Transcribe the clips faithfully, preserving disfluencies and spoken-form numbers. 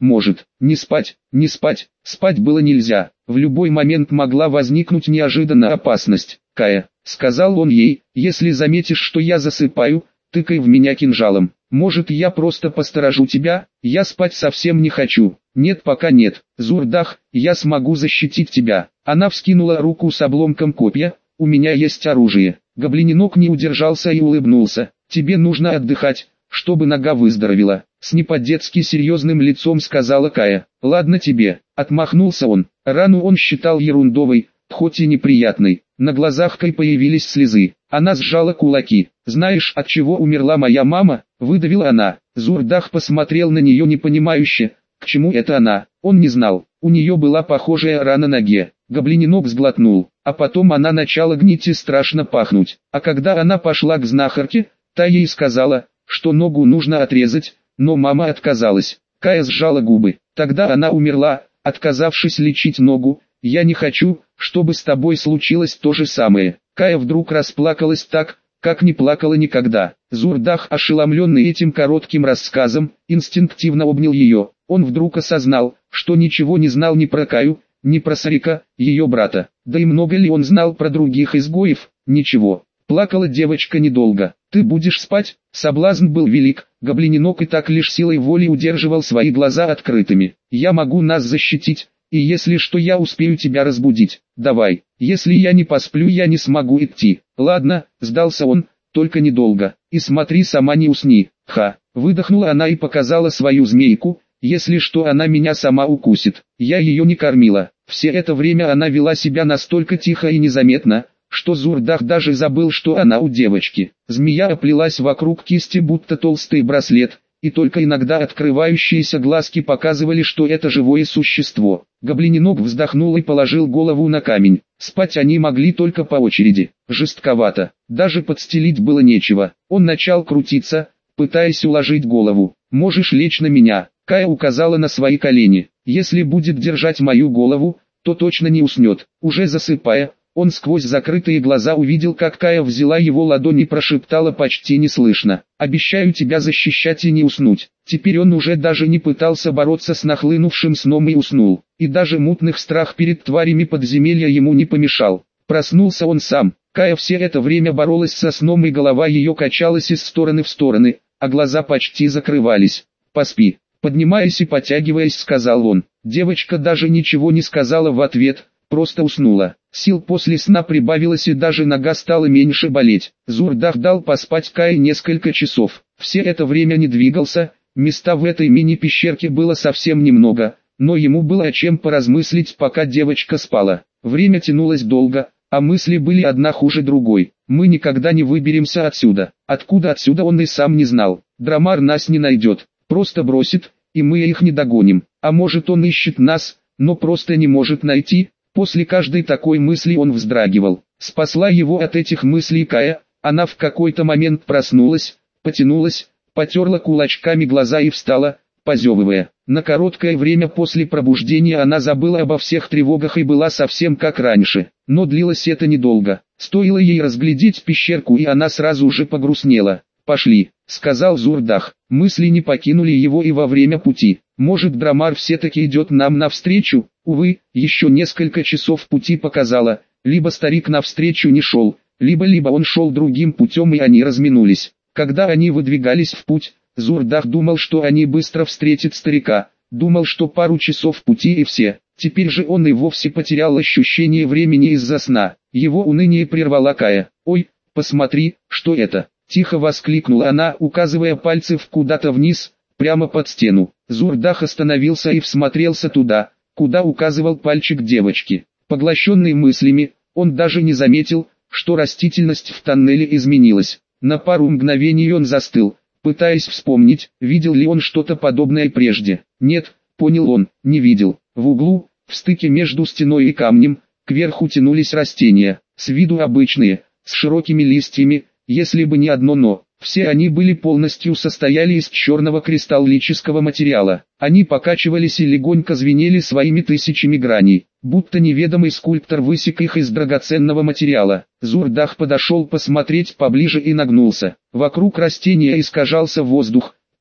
может, не спать, не спать, спать было нельзя, в любой момент могла возникнуть неожиданная опасность. «Кая», — сказал он ей, — «если заметишь, что я засыпаю, тыкай в меня кинжалом. Может, я просто посторожу тебя, я спать совсем не хочу». «Нет, пока нет, Зурдах, я смогу защитить тебя». Она вскинула руку с обломком копья. «У меня есть оружие». Гоблиненок не удержался и улыбнулся. «Тебе нужно отдыхать, чтобы нога выздоровела», — с не по-детски серьезным лицом сказала Кая. «Ладно тебе», — отмахнулся он. Рану он считал ерундовой, хоть и неприятной. На глазах Кай появились слезы. Она сжала кулаки. «Знаешь, от чего умерла моя мама?» — выдавила она. Зурдах посмотрел на нее непонимающе. К чему это она? Он не знал. У нее была похожая рана на ноге. Гоблиненок сглотнул. А потом она начала гнить и страшно пахнуть. А когда она пошла к знахарке, та ей сказала, что ногу нужно отрезать, но мама отказалась. Кая сжала губы. Тогда она умерла, отказавшись лечить ногу. «Я не хочу, чтобы с тобой случилось то же самое». Кая вдруг расплакалась так, как не плакала никогда. Зурдах, ошеломленный этим коротким рассказом, инстинктивно обнял ее. Он вдруг осознал, что ничего не знал ни про Каю, ни про Сарика, ее брата. Да и много ли он знал про других изгоев? Ничего. Плакала девочка недолго. «Ты будешь спать?» Соблазн был велик. Гоблиненок и так лишь силой воли удерживал свои глаза открытыми. «Я могу нас защитить, и если что, я успею тебя разбудить. Давай. Если я не посплю, я не смогу идти». «Ладно», сдался он, — «только недолго. И смотри, сама не усни». «Ха». Выдохнула она и показала свою змейку. «Если что, она меня сама укусит». Я ее не кормила. Все это время она вела себя настолько тихо и незаметно, что Зурдах даже забыл, что она у девочки. Змея оплелась вокруг кисти, будто толстый браслет, и только иногда открывающиеся глазки показывали, что это живое существо. Гоблиненок вздохнул и положил голову на камень. Спать они могли только по очереди. Жестковато. Даже подстелить было нечего. Он начал крутиться, пытаясь уложить голову. «Можешь лечь на меня». Кая указала на свои колени. «Если будет держать мою голову, то точно не уснет». Уже засыпая, он сквозь закрытые глаза увидел, как Кая взяла его ладонь и прошептала почти неслышно: «Обещаю тебя защищать и не уснуть». Теперь он уже даже не пытался бороться с нахлынувшим сном и уснул. И даже мутных страх перед тварями подземелья ему не помешал. Проснулся он сам. Кая все это время боролась со сном, и голова ее качалась из стороны в стороны, а глаза почти закрывались. «Поспи». Поднимаясь и потягиваясь, сказал он. Девочка даже ничего не сказала в ответ, просто уснула. Сил после сна прибавилось, и даже нога стала меньше болеть. Зурдах дал поспать Кае несколько часов. Все это время не двигался. Места в этой мини-пещерке было совсем немного, но ему было о чем поразмыслить, пока девочка спала. Время тянулось долго, а мысли были одна хуже другой. «Мы никогда не выберемся отсюда». Откуда отсюда он и сам не знал. Драмар нас не найдет, просто бросит, и мы их не догоним. А может, он ищет нас, но просто не может найти? После каждой такой мысли он вздрагивал. Спасла его от этих мыслей Кая. Она в какой-то момент проснулась, потянулась, потерла кулачками глаза и встала, позевывая. На короткое время после пробуждения она забыла обо всех тревогах и была совсем как раньше. Но длилось это недолго. Стоило ей разглядеть пещерку, и она сразу же погрустнела. «Пошли», — сказал Зурдах. Мысли не покинули его и во время пути. «Может, Драмар все-таки идет нам навстречу?» Увы, еще несколько часов пути показало, либо старик навстречу не шел, либо-либо он шел другим путем, и они разминулись. Когда они выдвигались в путь, Зурдах думал, что они быстро встретят старика, думал, что пару часов пути и все. Теперь же он и вовсе потерял ощущение времени из-за сна. Его уныние прервала Кая. «Ой, посмотри, что это?» Тихо воскликнула она, указывая пальцем куда-то вниз, прямо под стену. Зурдах остановился и всмотрелся туда, куда указывал пальчик девочки. Поглощенный мыслями, он даже не заметил, что растительность в тоннеле изменилась. На пару мгновений он застыл, пытаясь вспомнить, видел ли он что-то подобное прежде. Нет, понял он, не видел. В углу, в стыке между стеной и камнем, кверху тянулись растения, с виду обычные, с широкими листьями, если бы не одно «но». Все они были полностью состояли из черного кристаллического материала. Они покачивались и легонько звенели своими тысячами граней, будто неведомый скульптор высек их из драгоценного материала. Зурдах подошел посмотреть поближе и нагнулся. Вокруг растения искажался воздух,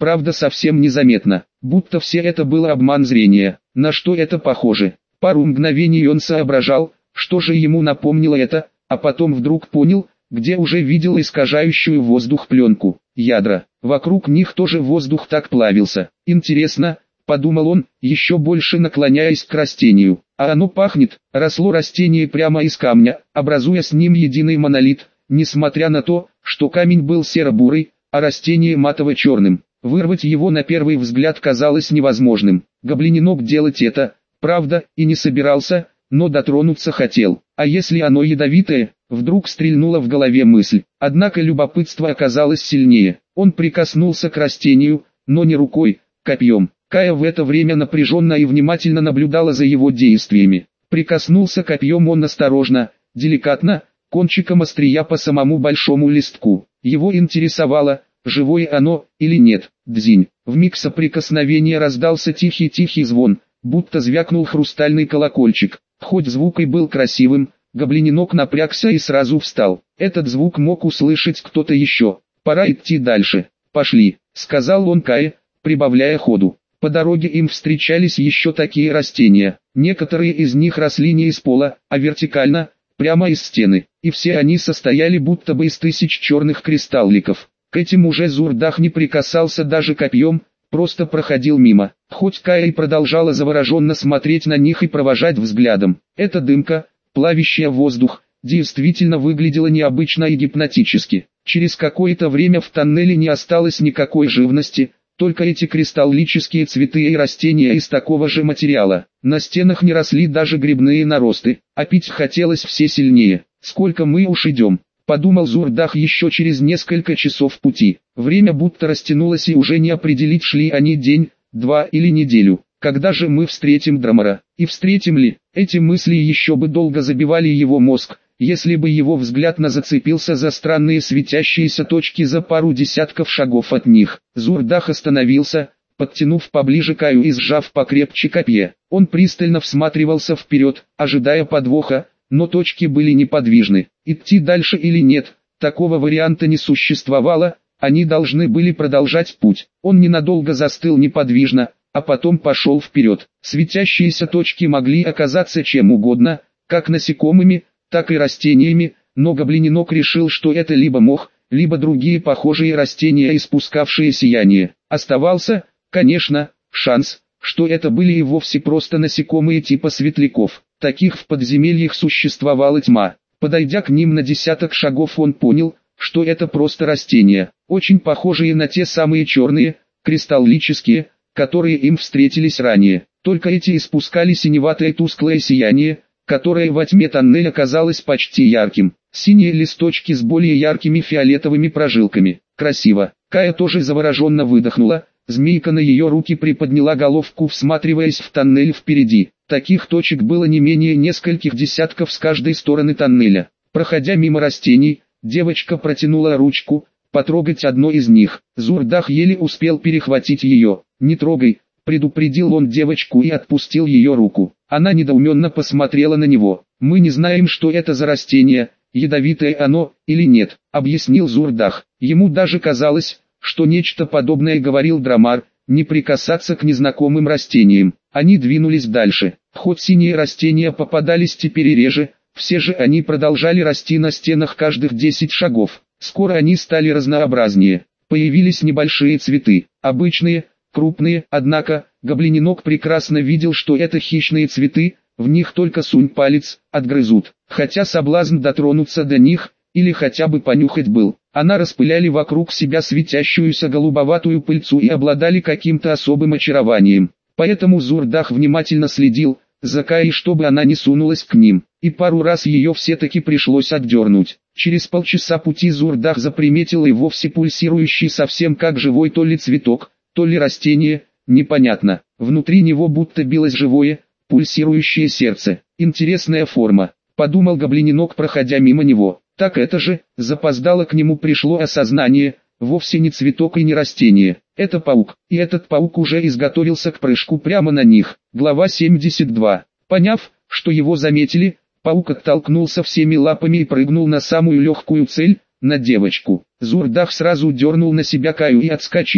правда совсем незаметно, будто все это было обман зрения. На что это похоже? Пару мгновений он соображал, что же ему напомнило это, а потом вдруг понял, где уже видел искажающую воздух пленку. Ядра. Вокруг них тоже воздух так плавился. Интересно, подумал он, еще больше наклоняясь к растению. А оно пахнет. Росло растение прямо из камня, образуя с ним единый монолит, несмотря на то, что камень был серо-бурый, а растение матово-черным. Вырвать его на первый взгляд казалось невозможным. Гоблиненок делать это, правда, и не собирался, но дотронуться хотел. А если оно ядовитое? Вдруг стрельнула в голове мысль. Однако любопытство оказалось сильнее. Он прикоснулся к растению, но не рукой, копьем. Кая в это время напряженно и внимательно наблюдала за его действиями. Прикоснулся копьем он осторожно, деликатно, кончиком острия по самому большому листку. Его интересовало, живое оно или нет. Дзинь. Вмиг соприкосновения раздался тихий-тихий звон, будто звякнул хрустальный колокольчик. Хоть звук и был красивым, гоблиненок напрягся и сразу встал. Этот звук мог услышать кто-то еще. «Пора идти дальше. Пошли», — сказал он Кае, прибавляя ходу. По дороге им встречались еще такие растения. Некоторые из них росли не из пола, а вертикально, прямо из стены. И все они состояли будто бы из тысяч черных кристалликов. К этим уже Зурдах не прикасался даже копьем, просто проходил мимо. Хоть Кая и продолжала завороженно смотреть на них и провожать взглядом. Эта дымка, плавящая воздух, действительно выглядела необычно и гипнотически. Через какое-то время в тоннеле не осталось никакой живности, только эти кристаллические цветы и растения из такого же материала. На стенах не росли даже грибные наросты, а пить хотелось все сильнее. «Сколько мы уж идем?» — подумал Зурдах еще через несколько часов пути. Время будто растянулось и уже не определить, шли они день, два или неделю. Когда же мы встретим Драмара? И встретим ли? Эти мысли еще бы долго забивали его мозг, если бы его взгляд не зацепился за странные светящиеся точки за пару десятков шагов от них. Зурдах остановился, подтянув поближе Каю и сжав покрепче копье. Он пристально всматривался вперед, ожидая подвоха, но точки были неподвижны. Идти дальше или нет, такого варианта не существовало, они должны были продолжать путь. Он ненадолго застыл неподвижно, а потом пошел вперед. Светящиеся точки могли оказаться чем угодно, как насекомыми, так и растениями, но гоблиненок решил, что это либо мох, либо другие похожие растения, испускавшие сияние. Оставался, конечно, шанс, что это были и вовсе просто насекомые типа светляков. Таких в подземельях существовала тьма. Подойдя к ним на десяток шагов, он понял, что это просто растения, очень похожие на те самые черные, кристаллические, которые им встретились ранее. Только эти испускали синеватое тусклое сияние, которое во тьме тоннеля казалось почти ярким. Синие листочки с более яркими фиолетовыми прожилками. Красиво. Кая тоже завороженно выдохнула. Змейка на ее руки приподняла головку, всматриваясь в тоннель впереди. Таких точек было не менее нескольких десятков с каждой стороны тоннеля. Проходя мимо растений, девочка протянула ручку, потрогать одно из них. Зурдах еле успел перехватить ее. «Не трогай», — предупредил он девочку и отпустил ее руку. Она недоуменно посмотрела на него. «Мы не знаем, что это за растение, ядовитое оно или нет», — объяснил Зурдах. Ему даже казалось, что нечто подобное говорил Драмар, не прикасаться к незнакомым растениям. Они двинулись дальше. Хоть синие растения попадались теперь и реже, все же они продолжали расти на стенах каждых десять шагов. Скоро они стали разнообразнее. Появились небольшие цветы, обычные, крупные, однако, гоблиненок прекрасно видел, что это хищные цветы, в них только сунь палец, отгрызут. Хотя соблазн дотронуться до них, или хотя бы понюхать был. Она распыляли вокруг себя светящуюся голубоватую пыльцу и обладали каким-то особым очарованием. Поэтому Зурдах внимательно следил за Каей, чтобы она не сунулась к ним, и пару раз ее все-таки пришлось отдернуть. Через полчаса пути Зурдах заприметил и вовсе пульсирующий совсем как живой то ли цветок, то ли растение, непонятно. Внутри него будто билось живое, пульсирующее сердце. Интересная форма, подумал гоблиненок, проходя мимо него. Так это же, запоздало к нему пришло осознание, вовсе не цветок и не растение. Это паук, и этот паук уже изготовился к прыжку прямо на них. Глава семьдесят два. Поняв, что его заметили, паук оттолкнулся всеми лапами и прыгнул на самую легкую цель, на девочку. Зурдах сразу дернул на себя Каю и отскочил.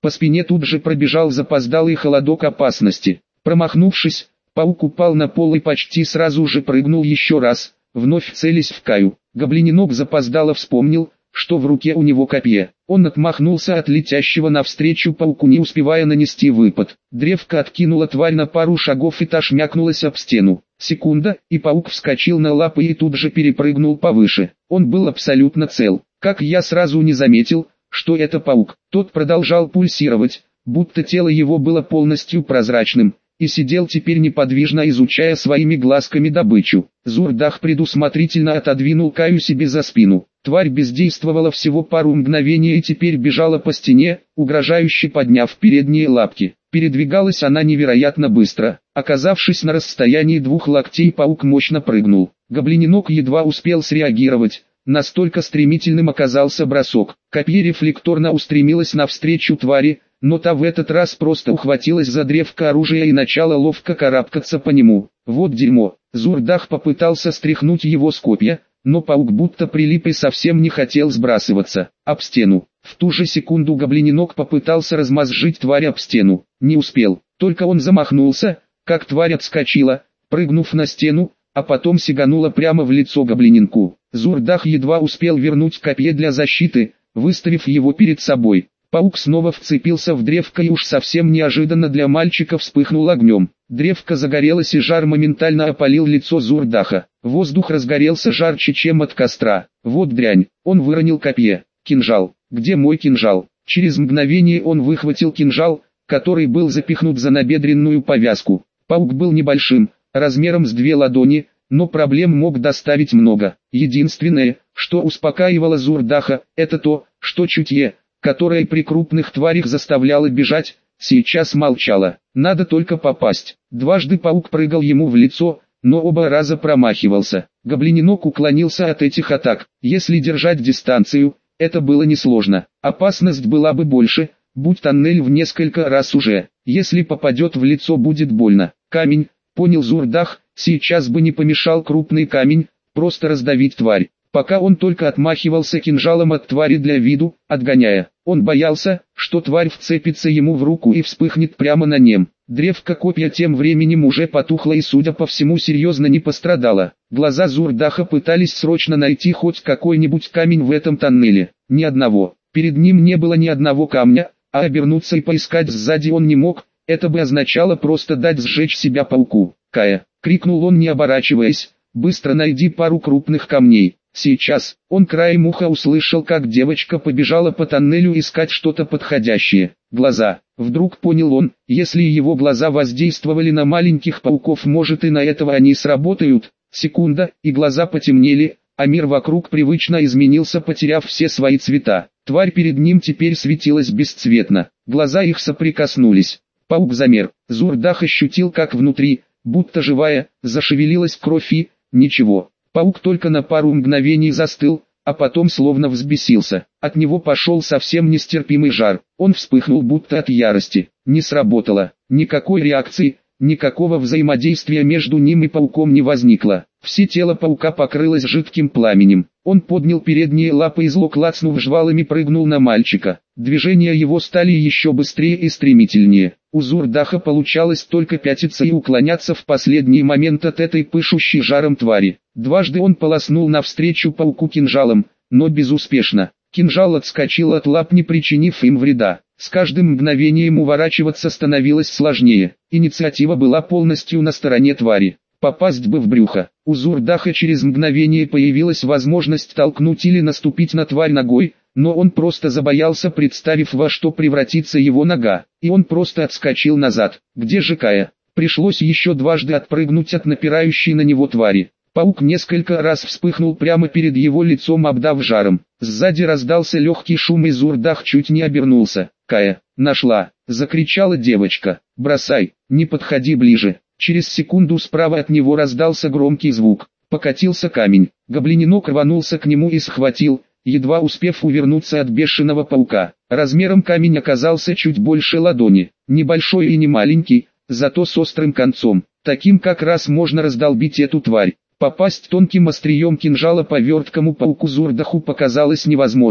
По спине тут же пробежал запоздалый холодок опасности. Промахнувшись, паук упал на пол и почти сразу же прыгнул еще раз, вновь целясь в Каю. Гоблиненок запоздало вспомнил, что в руке у него копье. Он отмахнулся от летящего навстречу пауку, не успевая нанести выпад. Древко откинула тварь на пару шагов и та шмякнулась об стену. Секунда, и паук вскочил на лапы и тут же перепрыгнул повыше. Он был абсолютно цел. Как я сразу не заметил, что это паук. Тот продолжал пульсировать, будто тело его было полностью прозрачным, и сидел теперь неподвижно, изучая своими глазками добычу. Зурдах предусмотрительно отодвинул Каю себе за спину. Тварь бездействовала всего пару мгновений и теперь бежала по стене, угрожающе подняв передние лапки. Передвигалась она невероятно быстро. Оказавшись на расстоянии двух локтей, паук мощно прыгнул. Гоблиненок едва успел среагировать. Настолько стремительным оказался бросок. Копье рефлекторно устремилось навстречу твари, но та в этот раз просто ухватилась за древко оружия и начала ловко карабкаться по нему. Вот дерьмо. Зурдах попытался стряхнуть его с копья, но паук будто прилип и совсем не хотел сбрасываться об стену. В ту же секунду гоблиненок попытался размозжить тварь об стену. Не успел, только он замахнулся, как тварь отскочила, прыгнув на стену, а потом сиганула прямо в лицо гоблиненку. Зурдах едва успел вернуть копье для защиты, выставив его перед собой. Паук снова вцепился в древко и уж совсем неожиданно для мальчика вспыхнул огнем. Древко загорелось и жар моментально опалил лицо Зурдаха. Воздух разгорелся жарче, чем от костра. Вот дрянь, он выронил копье. Кинжал, где мой кинжал? Через мгновение он выхватил кинжал, который был запихнут за набедренную повязку. Паук был небольшим, размером с две ладони, но проблем мог доставить много. Единственное, что успокаивало Зурдаха, это то, что чутье, которое при крупных тварях заставляло бежать, сейчас молчало. Надо только попасть. Дважды паук прыгал ему в лицо, но оба раза промахивался. Гоблиненок уклонился от этих атак. Если держать дистанцию, это было несложно. Опасность была бы больше, будь тоннель в несколько раз уже. Если попадет в лицо, будет больно. Камень, понял Зурдах, сейчас бы не помешал крупный камень, просто раздавить тварь. Пока он только отмахивался кинжалом от твари для виду, отгоняя. Он боялся, что тварь вцепится ему в руку и вспыхнет прямо на нем. Древко копья тем временем уже потухло и, судя по всему, серьезно не пострадало. Глаза Зурдаха пытались срочно найти хоть какой-нибудь камень в этом тоннеле. Ни одного. Перед ним не было ни одного камня, а обернуться и поискать сзади он не мог. Это бы означало просто дать сжечь себя пауку. «Кая!» — крикнул он, не оборачиваясь. «Быстро найди пару крупных камней». Сейчас, он краем уха услышал, как девочка побежала по тоннелю искать что-то подходящее. Глаза. Вдруг понял он, если его глаза воздействовали на маленьких пауков, может и на этого они сработают. Секунда, и глаза потемнели, а мир вокруг привычно изменился, потеряв все свои цвета. Тварь перед ним теперь светилась бесцветно. Глаза их соприкоснулись. Паук замер. Зурдах ощутил, как внутри, будто живая, зашевелилась кровь и... ничего. Паук только на пару мгновений застыл, а потом словно взбесился. От него пошел совсем нестерпимый жар. Он вспыхнул будто от ярости. Не сработало. Никакой реакции, никакого взаимодействия между ним и пауком не возникло. Все тело паука покрылось жидким пламенем. Он поднял передние лапы и, зло клацнув жвалами, прыгнул на мальчика. Движения его стали еще быстрее и стремительнее. У Зурдаха получалось только пятиться и уклоняться в последний момент от этой пышущей жаром твари. Дважды он полоснул навстречу пауку кинжалом, но безуспешно. Кинжал отскочил от лап, не причинив им вреда. С каждым мгновением уворачиваться становилось сложнее. Инициатива была полностью на стороне твари. Попасть бы в брюхо. У Зурдаха через мгновение появилась возможность толкнуть или наступить на тварь ногой, но он просто забоялся, представив, во что превратится его нога, и он просто отскочил назад. Где же Кая? Пришлось еще дважды отпрыгнуть от напирающей на него твари. Паук несколько раз вспыхнул прямо перед его лицом, обдав жаром. Сзади раздался легкий шум, и Зурдах чуть не обернулся. «Кая, нашла!» — закричала девочка. «Бросай, не подходи ближе!» Через секунду справа от него раздался громкий звук. Покатился камень. Гоблиненок рванулся к нему и схватил, едва успев увернуться от бешеного паука. Размером камень оказался чуть больше ладони. Небольшой и не маленький, зато с острым концом. Таким как раз можно раздолбить эту тварь. Попасть тонким острием кинжала по верткому пауку Зурдаху показалось невозможным.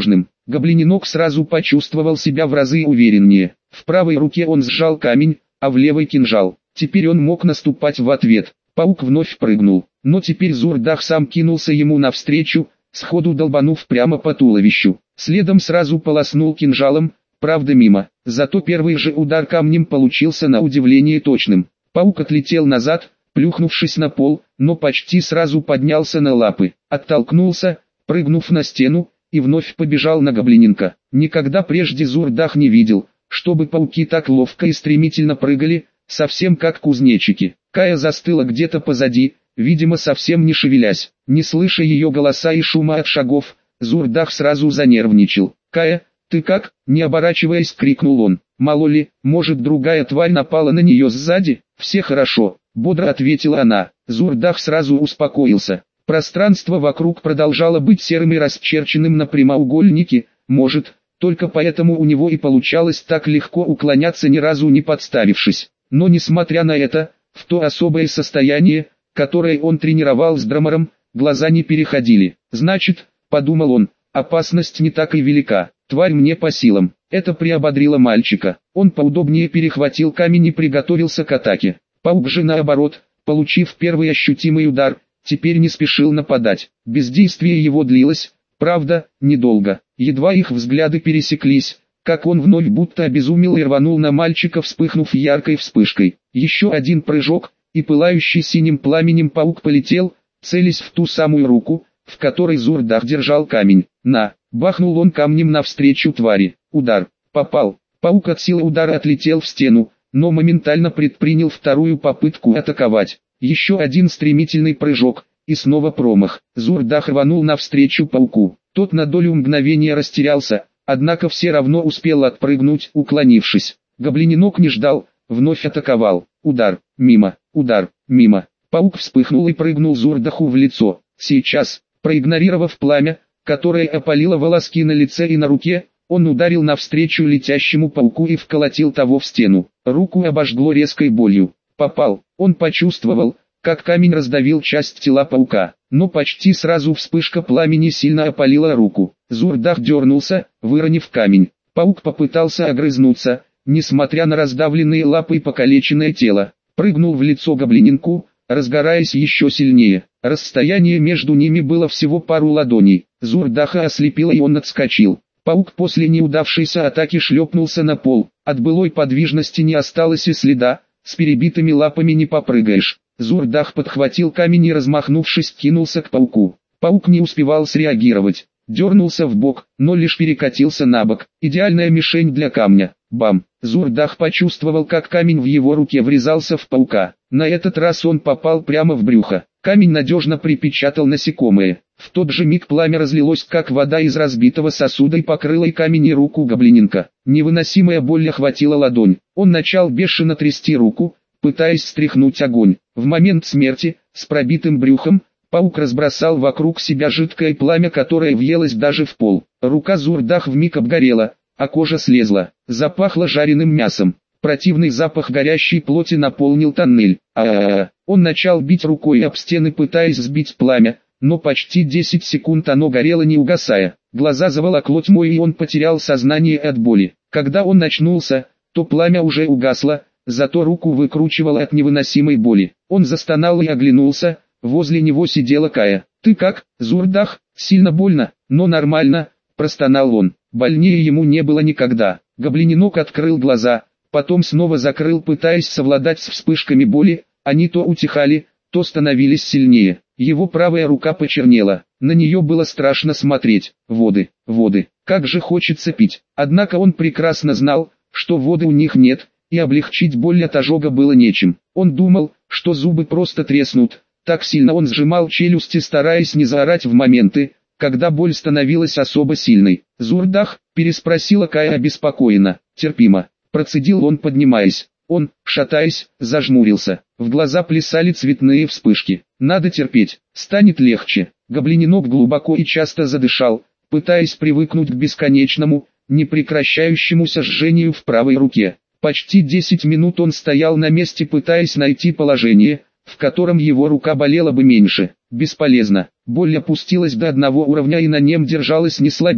Гоблиненок сразу почувствовал себя в разы увереннее. В правой руке он сжал камень, а в левой кинжал. Теперь он мог наступать в ответ. Паук вновь прыгнул, но теперь Зурдах сам кинулся ему навстречу, сходу долбанув прямо по туловищу. Следом сразу полоснул кинжалом, правда мимо. Зато первый же удар камнем получился на удивление точным. Паук отлетел назад, плюхнувшись на пол, но почти сразу поднялся на лапы, оттолкнулся, прыгнув на стену, и вновь побежал на гоблиненка. Никогда прежде Зурдах не видел, чтобы пауки так ловко и стремительно прыгали, совсем как кузнечики. Кая застыла где-то позади, видимо совсем не шевелясь. Не слыша ее голоса и шума от шагов, Зурдах сразу занервничал. «Кая, ты как?» — не оборачиваясь, крикнул он. «Мало ли, может другая тварь напала на нее сзади?» «Все хорошо», — бодро ответила она. Зурдах сразу успокоился. Пространство вокруг продолжало быть серым и расчерченным на прямоугольнике, может, только поэтому у него и получалось так легко уклоняться, ни разу не подставившись. Но несмотря на это, в то особое состояние, которое он тренировал с Драмором, глаза не переходили. «Значит, — подумал он, — опасность не так и велика, тварь мне по силам». Это приободрило мальчика. Он поудобнее перехватил камень и приготовился к атаке. Паук же наоборот, получив первый ощутимый удар, теперь не спешил нападать. Бездействие его длилось, правда, недолго. Едва их взгляды пересеклись, как он вновь будто обезумел и рванул на мальчика, вспыхнув яркой вспышкой. Еще один прыжок, и пылающий синим пламенем паук полетел, целясь в ту самую руку, в которой Зурдах держал камень. «На!» — бахнул он камнем навстречу твари. Удар. Попал. Паук от силы удара отлетел в стену, но моментально предпринял вторую попытку атаковать. Еще один стремительный прыжок, и снова промах. Зурдах рванул навстречу пауку. Тот на долю мгновения растерялся, однако все равно успел отпрыгнуть, уклонившись. Гоблиненок не ждал, вновь атаковал. Удар, мимо, удар, мимо. Паук вспыхнул и прыгнул Зурдаху в лицо. Сейчас, проигнорировав пламя, которое опалило волоски на лице и на руке, он ударил навстречу летящему пауку и вколотил того в стену. Руку обожгло резкой болью. Попал. Он почувствовал, как камень раздавил часть тела паука, но почти сразу вспышка пламени сильно опалила руку. Зурдах дернулся, выронив камень. Паук попытался огрызнуться, несмотря на раздавленные лапы и покалеченное тело. Прыгнул в лицо гоблиненку, разгораясь еще сильнее. Расстояние между ними было всего пару ладоней. Зурдаха ослепило, и он отскочил. Паук после неудавшейся атаки шлепнулся на пол. От былой подвижности не осталось и следа, с перебитыми лапами не попрыгаешь. Зурдах подхватил камень и, размахнувшись, кинулся к пауку. Паук не успевал среагировать. Дернулся в бок, но лишь перекатился на бок. Идеальная мишень для камня. Бам! Зурдах почувствовал, как камень в его руке врезался в паука. На этот раз он попал прямо в брюхо. Камень надежно припечатал насекомое. В тот же миг пламя разлилось, как вода из разбитого сосуда, и покрыло и камень, и руку гоблиненка. Невыносимая боль охватила ладонь. Он начал бешено трясти руку, пытаясь стряхнуть огонь. В момент смерти, с пробитым брюхом, паук разбросал вокруг себя жидкое пламя, которое въелось даже в пол. Рука Зурдах вмиг обгорела, а кожа слезла. Запахло жареным мясом. Противный запах горящей плоти наполнил тоннель. А-а-а! Он начал бить рукой об стены, пытаясь сбить пламя, но почти десять секунд оно горело, не угасая. Глаза заволокло тьмой, и он потерял сознание от боли. Когда он очнулся, то пламя уже угасло, зато руку выкручивало от невыносимой боли. Он застонал и оглянулся, возле него сидела Кая. «Ты как, Зурдах?» «Сильно больно, но нормально», — простонал он. Больнее ему не было никогда. Гоблиненок открыл глаза, потом снова закрыл, пытаясь совладать с вспышками боли. Они то утихали, то становились сильнее. Его правая рука почернела, на нее было страшно смотреть. Воды, воды, как же хочется пить. Однако он прекрасно знал, что воды у них нет, и облегчить боль от ожога было нечем. Он думал, что зубы просто треснут. Так сильно он сжимал челюсти, стараясь не заорать в моменты, когда боль становилась особо сильной. «Зурдах?» – переспросила Кая обеспокоенно. «Терпимо», – процедил он, поднимаясь. Он, шатаясь, зажмурился. В глаза плясали цветные вспышки. «Надо терпеть, станет легче». Гоблиненок глубоко и часто задышал, пытаясь привыкнуть к бесконечному, непрекращающемуся жжению в правой руке. Почти десять минут он стоял на месте, пытаясь найти положение, в котором его рука болела бы меньше. Бесполезно. Боль опустилась до одного уровня и на нем держалась не слабее.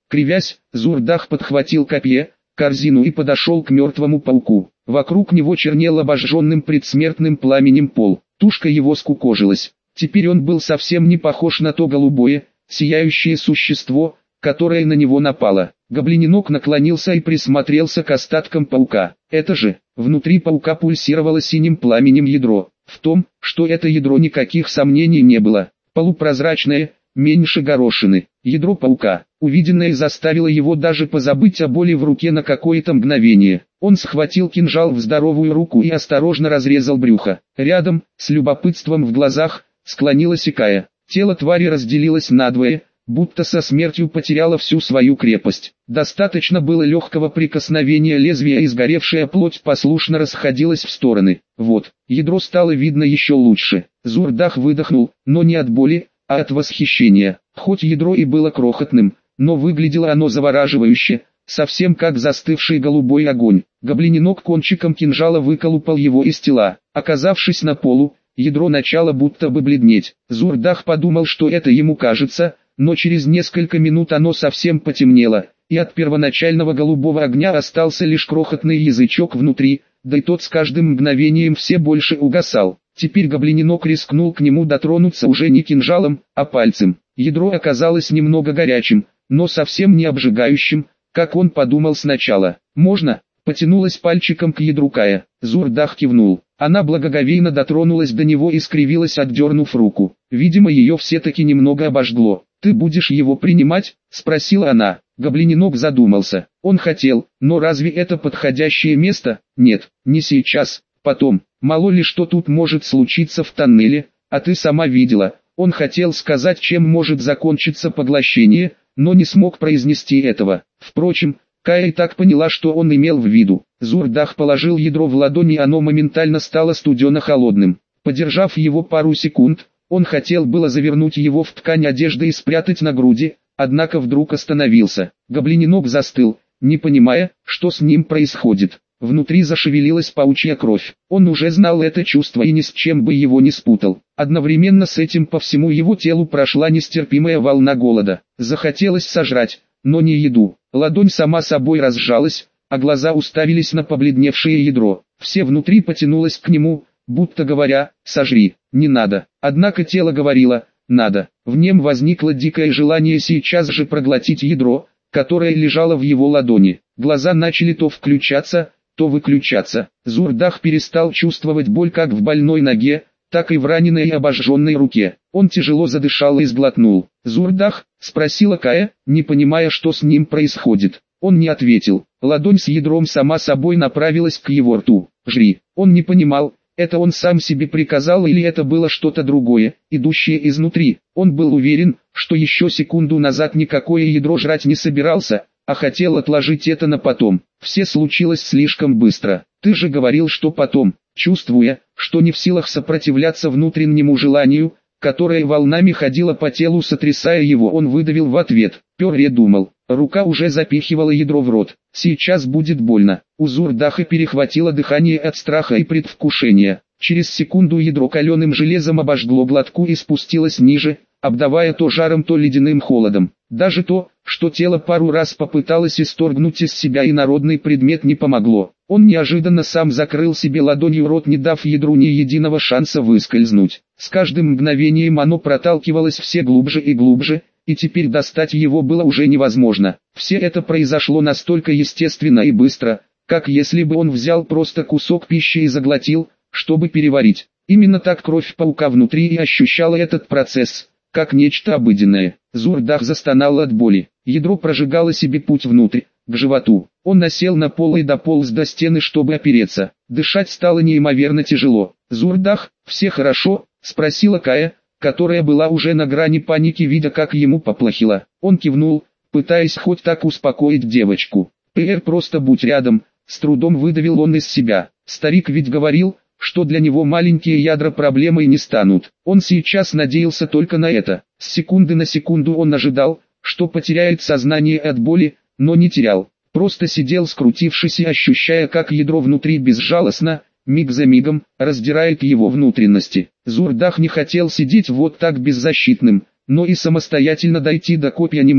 Кривясь, Зурдах подхватил копье, корзину и подошел к мертвому пауку. Вокруг него чернел обожженным предсмертным пламенем пол. Тушка его скукожилась. Теперь он был совсем не похож на то голубое, сияющее существо, которое на него напало. Гоблиненок наклонился и присмотрелся к остаткам паука. Это же, внутри паука пульсировало синим пламенем ядро. В том, что это ядро никаких сомнений не было. Полупрозрачное, меньше горошины. Ядро паука, увиденное заставило его даже позабыть о боли в руке на какое-то мгновение. Он схватил кинжал в здоровую руку и осторожно разрезал брюхо. Рядом, с любопытством в глазах, склонилась Кая. Тело твари разделилось надвое, будто со смертью потеряла всю свою крепость. Достаточно было легкого прикосновения лезвия, и сгоревшая плоть послушно расходилась в стороны. Вот, ядро стало видно еще лучше. Зурдах выдохнул, но не от боли, а от восхищения. Хоть ядро и было крохотным, но выглядело оно завораживающе, совсем как застывший голубой огонь. Гоблиненок кончиком кинжала выколупал его из тела. Оказавшись на полу, ядро начало будто бы бледнеть. Зурдах подумал, что это ему кажется, но через несколько минут оно совсем потемнело, и от первоначального голубого огня остался лишь крохотный язычок внутри, да и тот с каждым мгновением все больше угасал. Теперь гоблиненок рискнул к нему дотронуться уже не кинжалом, а пальцем. Ядро оказалось немного горячим, но совсем не обжигающим, как он подумал сначала. «Можно?» — потянулась пальчиком к ядру Кая. Зурдах кивнул. Она благоговейно дотронулась до него и скривилась, отдернув руку. Видимо, ее все-таки немного обожгло. «Ты будешь его принимать?» — спросила она. Гоблиненок задумался. Он хотел, но разве это подходящее место? Нет, не сейчас, потом. Мало ли что тут может случиться в тоннеле, а ты сама видела. Он хотел сказать, чем может закончиться поглощение, но не смог произнести этого. Впрочем, Кая и так поняла, что он имел в виду. Зурдах положил ядро в ладони, и оно моментально стало студено-холодным. Подержав его пару секунд, он хотел было завернуть его в ткань одежды и спрятать на груди, однако вдруг остановился. Гоблиненок застыл, не понимая, что с ним происходит. Внутри зашевелилась паучья кровь. Он уже знал это чувство и ни с чем бы его не спутал. Одновременно с этим по всему его телу прошла нестерпимая волна голода. Захотелось сожрать, но не еду. Ладонь сама собой разжалась, а глаза уставились на побледневшее ядро. Все внутри потянулось к нему, будто говоря: «Сожри, не надо». Однако тело говорило: «Надо». В нем возникло дикое желание сейчас же проглотить ядро, которое лежало в его ладони. Глаза начали то включаться, то выключаться. Зурдах перестал чувствовать боль как в больной ноге, так и в раненой и обожженной руке. Он тяжело задышал и сглотнул. «Зурдах?» — спросила Кая, не понимая, что с ним происходит. Он не ответил. Ладонь с ядром сама собой направилась к его рту. «Жри». Он не понимал, это он сам себе приказал или это было что-то другое, идущее изнутри. Он был уверен, что еще секунду назад никакое ядро жрать не собирался, а хотел отложить это на потом. Все случилось слишком быстро. «Ты же говорил, что потом». Чувствуя, что не в силах сопротивляться внутреннему желанию, которое волнами ходило по телу, сотрясая его, он выдавил в ответ: «Перре думал». Рука уже запихивала ядро в рот. «Сейчас будет больно». У Зурдаха перехватило дыхание от страха и предвкушения. Через секунду ядро каленым железом обожгло глотку и спустилось ниже, обдавая то жаром, то ледяным холодом. Даже то, что тело пару раз попыталось исторгнуть из себя инородный предмет, не помогло. Он неожиданно сам закрыл себе ладонью рот, не дав ядру ни единого шанса выскользнуть. С каждым мгновением оно проталкивалось все глубже и глубже, и теперь достать его было уже невозможно. Все это произошло настолько естественно и быстро, как если бы он взял просто кусок пищи и заглотил, чтобы переварить. Именно так кровь паука внутри и ощущала этот процесс, как нечто обыденное. Зурдах застонал от боли. Ядро прожигало себе путь внутрь, к животу. Он насел на пол и дополз до стены, чтобы опереться. Дышать стало неимоверно тяжело. «Зурдах, все хорошо?» — спросила Кая, которая была уже на грани паники, видя, как ему поплохело. Он кивнул, пытаясь хоть так успокоить девочку. «Пэр, просто будь рядом», — с трудом выдавил он из себя. Старик ведь говорил, что для него маленькие ядра проблемой не станут. Он сейчас надеялся только на это. С секунды на секунду он ожидал, что потеряет сознание от боли, но не терял. Просто сидел скрутившись и ощущая, как ядро внутри безжалостно, миг за мигом, раздирает его внутренности. Зурдах не хотел сидеть вот так беззащитным, но и самостоятельно дойти до копья не мог,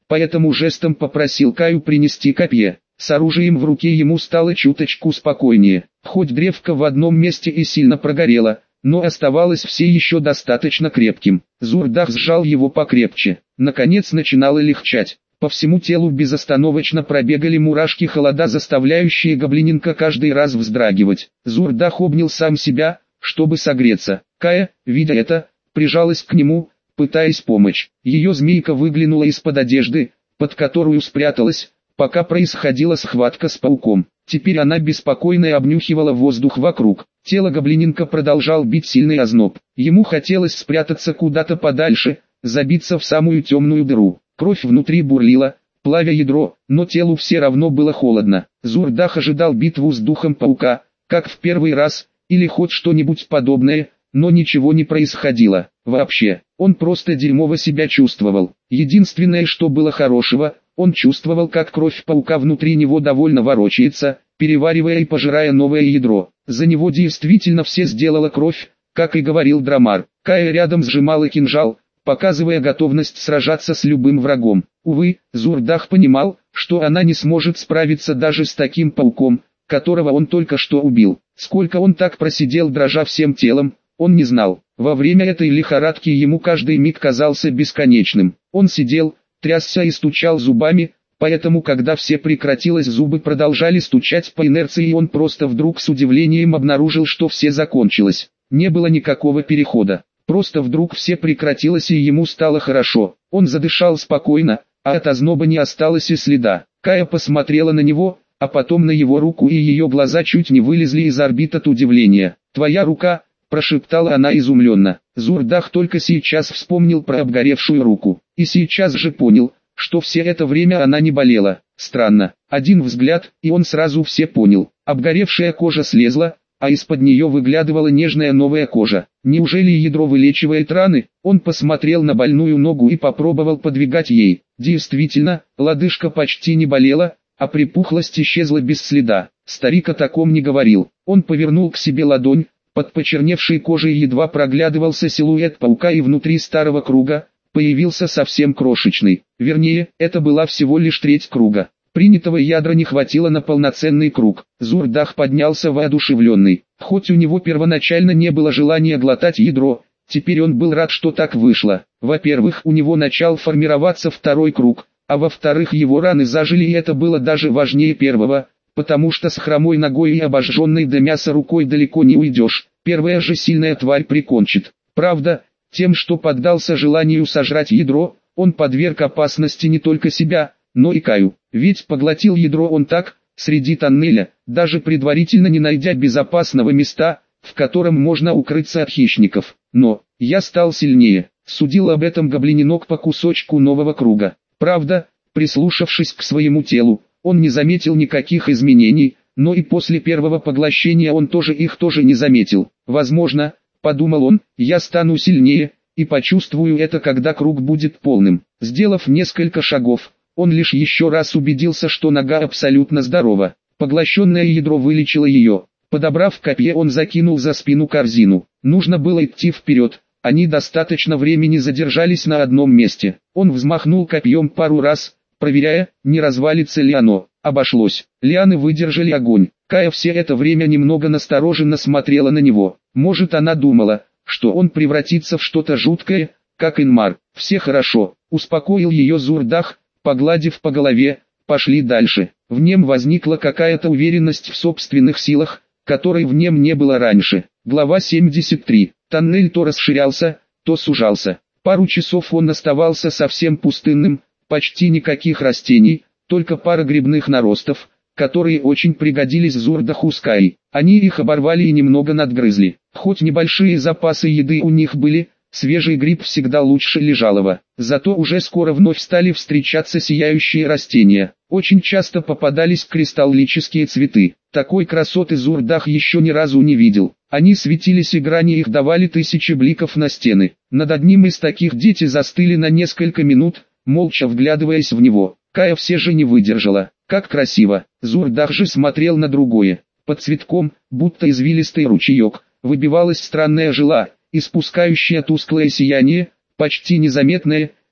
поэтому жестом попросил Каю принести копье. С оружием в руке ему стало чуточку спокойнее, хоть древко в одном месте и сильно прогорело, но оставалось все еще достаточно крепким. Зурдах сжал его покрепче, наконец начинало легчать. По всему телу безостановочно пробегали мурашки холода, заставляющие гоблиненка каждый раз вздрагивать. Зурдах обнял сам себя, чтобы согреться. Кая, видя это, прижалась к нему, пытаясь помочь. Ее змейка выглянула из-под одежды, под которую спряталась, пока происходила схватка с пауком. Теперь она беспокойно обнюхивала воздух вокруг. Тело гоблиненка продолжал бить сильный озноб. Ему хотелось спрятаться куда-то подальше, забиться в самую темную дыру. Кровь внутри бурлила, плавя ядро, но телу все равно было холодно. Зурдах ожидал битву с духом паука, как в первый раз, или хоть что-нибудь подобное, но ничего не происходило. Вообще, он просто дерьмово себя чувствовал. Единственное, что было хорошего, он чувствовал, как кровь паука внутри него довольно ворочается, переваривая и пожирая новое ядро. За него действительно все сделала кровь, как и говорил Драмар. Кая рядом сжимала кинжал, показывая готовность сражаться с любым врагом. Увы, Зурдах понимал, что она не сможет справиться даже с таким пауком, которого он только что убил. Сколько он так просидел, дрожа всем телом, он не знал. Во время этой лихорадки ему каждый миг казался бесконечным. Он сидел, трясся и стучал зубами, поэтому когда все прекратилось, зубы продолжали стучать по инерции, и он просто вдруг с удивлением обнаружил, что все закончилось. Не было никакого перехода. Просто вдруг все прекратилось, и ему стало хорошо. Он задышал спокойно, а от озноба не осталось и следа. Кая посмотрела на него, а потом на его руку, и ее глаза чуть не вылезли из орбит от удивления. «Твоя рука», – прошептала она изумленно. Зурдах только сейчас вспомнил про обгоревшую руку. И сейчас же понял, что все это время она не болела. Странно. Один взгляд, и он сразу все понял. Обгоревшая кожа слезла, а из-под нее выглядывала нежная новая кожа. Неужели ядро вылечивает раны? Он посмотрел на больную ногу и попробовал подвигать ей. Действительно, лодыжка почти не болела, а припухлость исчезла без следа. Старик о таком не говорил. Он повернул к себе ладонь, под почерневшей кожей едва проглядывался силуэт паука, и внутри старого круга появился совсем крошечный. Вернее, это была всего лишь треть круга. Принятого ядра не хватило на полноценный круг. Зурдах поднялся воодушевленный. Хоть у него первоначально не было желания глотать ядро, теперь он был рад, что так вышло. Во-первых, у него начал формироваться второй круг, а во-вторых, его раны зажили, и это было даже важнее первого, потому что с хромой ногой и обожженной до мяса рукой далеко не уйдешь. Первая же сильная тварь прикончит. Правда, тем, что поддался желанию сожрать ядро, он подверг опасности не только себя, но и Каю. Ведь поглотил ядро он так, среди тоннеля, даже предварительно не найдя безопасного места, в котором можно укрыться от хищников. Но, я стал сильнее, судил об этом гоблиненок по кусочку нового круга. Правда, прислушавшись к своему телу, он не заметил никаких изменений, но и после первого поглощения он тоже их тоже не заметил. Возможно, подумал он, я стану сильнее, и почувствую это, когда круг будет полным. Сделав несколько шагов, он лишь еще раз убедился, что нога абсолютно здорова. Поглощенное ядро вылечило ее. Подобрав копье, он закинул за спину корзину. Нужно было идти вперед. Они достаточно времени задержались на одном месте. Он взмахнул копьем пару раз, проверяя, не развалится ли оно. Обошлось. Лианы выдержали огонь. Кая все это время немного настороженно смотрела на него. Может, она думала, что он превратится в что-то жуткое, как Инмар. Все хорошо. Успокоил ее Зурдах, погладив по голове. Пошли дальше. В нем возникла какая-то уверенность в собственных силах, которой в нем не было раньше. Глава семьдесят три. Тоннель то расширялся, то сужался. Пару часов он оставался совсем пустынным, почти никаких растений, только пара грибных наростов, которые очень пригодились Зурдаху с Каей. Они их оборвали и немного надгрызли. Хоть небольшие запасы еды у них были, свежий гриб всегда лучше лежалого. Зато уже скоро вновь стали встречаться сияющие растения. Очень часто попадались кристаллические цветы. Такой красоты Зурдах еще ни разу не видел. Они светились, и грани их давали тысячи бликов на стены. Над одним из таких дети застыли на несколько минут, молча вглядываясь в него. Кая все же не выдержала. Как красиво! Зурдах же смотрел на другое. Под цветком, будто извилистый ручеек, выбивалась странная жила, испускающая тусклое сияние, почти незаметное,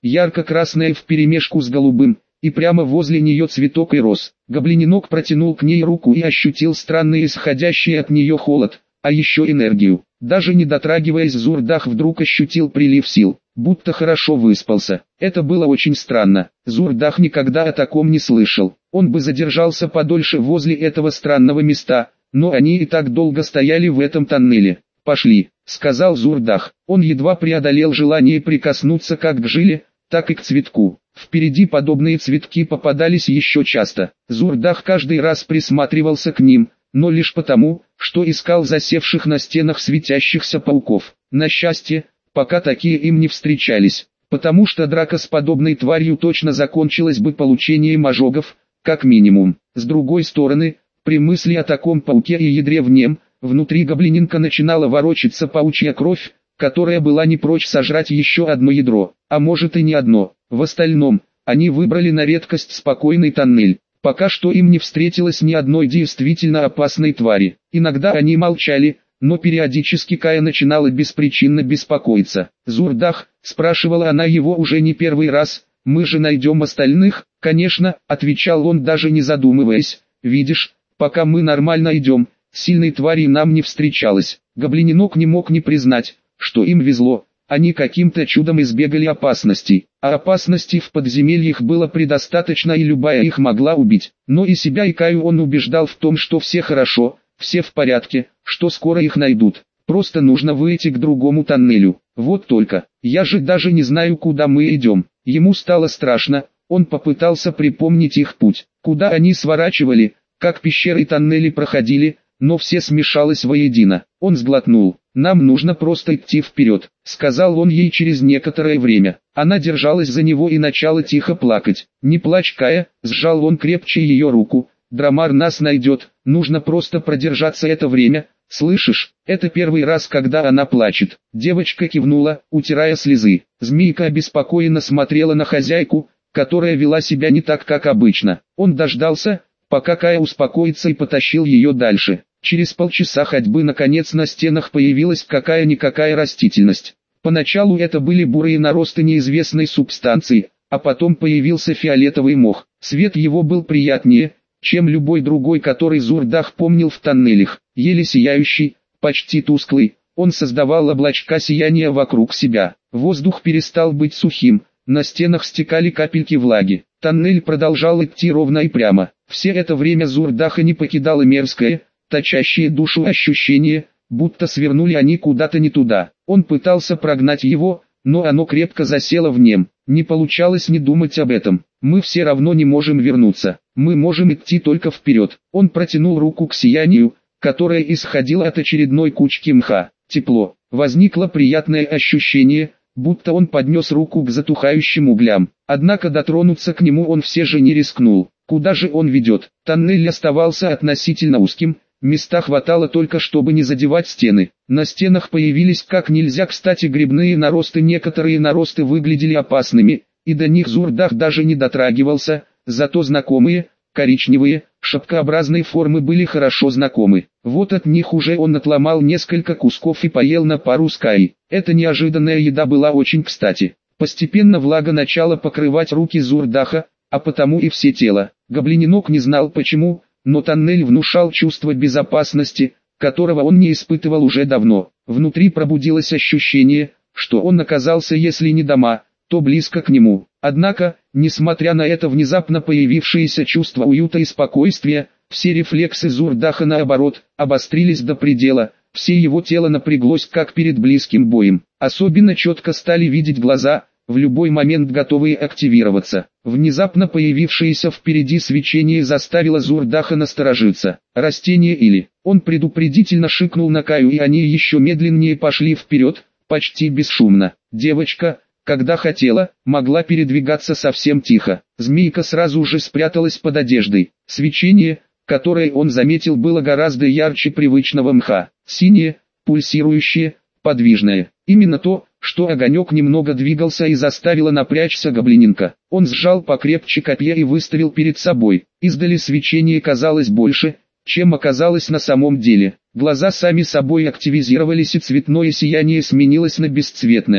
ярко-красная вперемешку с голубым, и прямо возле нее цветок и рос. Гоблиненок протянул к ней руку и ощутил странный исходящий от нее холод, а еще энергию. Даже не дотрагиваясь, Зурдах вдруг ощутил прилив сил, будто хорошо выспался. Это было очень странно. Зурдах никогда о таком не слышал. Он бы задержался подольше возле этого странного места, но они и так долго стояли в этом тоннеле. «Пошли», — сказал Зурдах. Он едва преодолел желание прикоснуться как к жиле, так и к цветку. Впереди подобные цветки попадались еще часто. Зурдах каждый раз присматривался к ним, но лишь потому, что искал засевших на стенах светящихся пауков. На счастье, пока такие им не встречались, потому что драка с подобной тварью точно закончилась бы получением ожогов, как минимум. С другой стороны, при мысли о таком пауке и ядре в нем, внутри гоблиненка начинала ворочаться паучья кровь, которая была не прочь сожрать еще одно ядро, а может и не одно. В остальном, они выбрали на редкость спокойный тоннель. Пока что им не встретилось ни одной действительно опасной твари. Иногда они молчали, но периодически Кая начинала беспричинно беспокоиться. «Зурдах», — спрашивала она его уже не первый раз, — «мы же найдем остальных?» «Конечно», — отвечал он, даже не задумываясь. «Видишь, пока мы нормально идем, сильной твари нам не встречалось». Гоблиненок не мог не признать, что им везло. Они каким-то чудом избегали опасностей, а опасностей в подземельях было предостаточно и любая их могла убить. Но и себя и Каю он убеждал в том, что все хорошо, все в порядке, что скоро их найдут. Просто нужно выйти к другому тоннелю. Вот только, я же даже не знаю, куда мы идем. Ему стало страшно, он попытался припомнить их путь, куда они сворачивали, как пещеры и тоннели проходили, но все смешалось воедино. Он сглотнул. «Нам нужно просто идти вперед», — сказал он ей через некоторое время. Она держалась за него и начала тихо плакать. «Не плачь, Кая», — сжал он крепче ее руку, — «Драмар нас найдет, нужно просто продержаться это время, слышишь?» Это первый раз, когда она плачет. Девочка кивнула, утирая слезы. Змейка обеспокоенно смотрела на хозяйку, которая вела себя не так, как обычно. Он дождался, пока Кая успокоится, и потащил ее дальше. Через полчаса ходьбы наконец на стенах появилась какая-никакая растительность. Поначалу это были бурые наросты неизвестной субстанции, а потом появился фиолетовый мох. Цвет его был приятнее, чем любой другой, который Зурдах помнил в тоннелях. Еле сияющий, почти тусклый, он создавал облачка сияния вокруг себя. Воздух перестал быть сухим, на стенах стекали капельки влаги. Тоннель продолжал идти ровно и прямо. Все это время Зурдаха не покидало мерзкое, точащее душу ощущение, будто свернули они куда-то не туда. Он пытался прогнать его, но оно крепко засело в нем. Не получалось не думать об этом. Мы все равно не можем вернуться. Мы можем идти только вперед. Он протянул руку к сиянию, которое исходило от очередной кучки мха. Тепло. Возникло приятное ощущение, будто он поднес руку к затухающим углям. Однако дотронуться к нему он все же не рискнул. Куда же он ведет? Тоннель оставался относительно узким. Места хватало только, чтобы не задевать стены. На стенах появились как нельзя кстати грибные наросты. Некоторые наросты выглядели опасными, и до них Зурдах даже не дотрагивался, зато знакомые, коричневые, шапкообразной формы были хорошо знакомы. Вот от них уже он отломал несколько кусков и поел на пару с Каей. Эта неожиданная еда была очень кстати. Постепенно влага начала покрывать руки Зурдаха, а потому и все тело. Гоблиненок не знал почему, но тоннель внушал чувство безопасности, которого он не испытывал уже давно. Внутри пробудилось ощущение, что он оказался, если не дома, то близко к нему. Однако, несмотря на это внезапно появившееся чувство уюта и спокойствия, все рефлексы Зурдаха наоборот, обострились до предела, все его тело напряглось как перед близким боем. Особенно четко стали видеть глаза, в любой момент готовые активироваться. Внезапно появившееся впереди свечение заставило Зурдаха насторожиться. Растение или... Он предупредительно шикнул на Каю, и они еще медленнее пошли вперед, почти бесшумно. Девочка, когда хотела, могла передвигаться совсем тихо. Змейка сразу же спряталась под одеждой. Свечение, которое он заметил, было гораздо ярче привычного мха. Синее, пульсирующее, подвижное. Именно то, что огонек немного двигался и заставило напрячься гоблиненка. Он сжал покрепче копье и выставил перед собой. Издали свечение казалось больше, чем оказалось на самом деле. Глаза сами собой активизировались, и цветное сияние сменилось на бесцветное.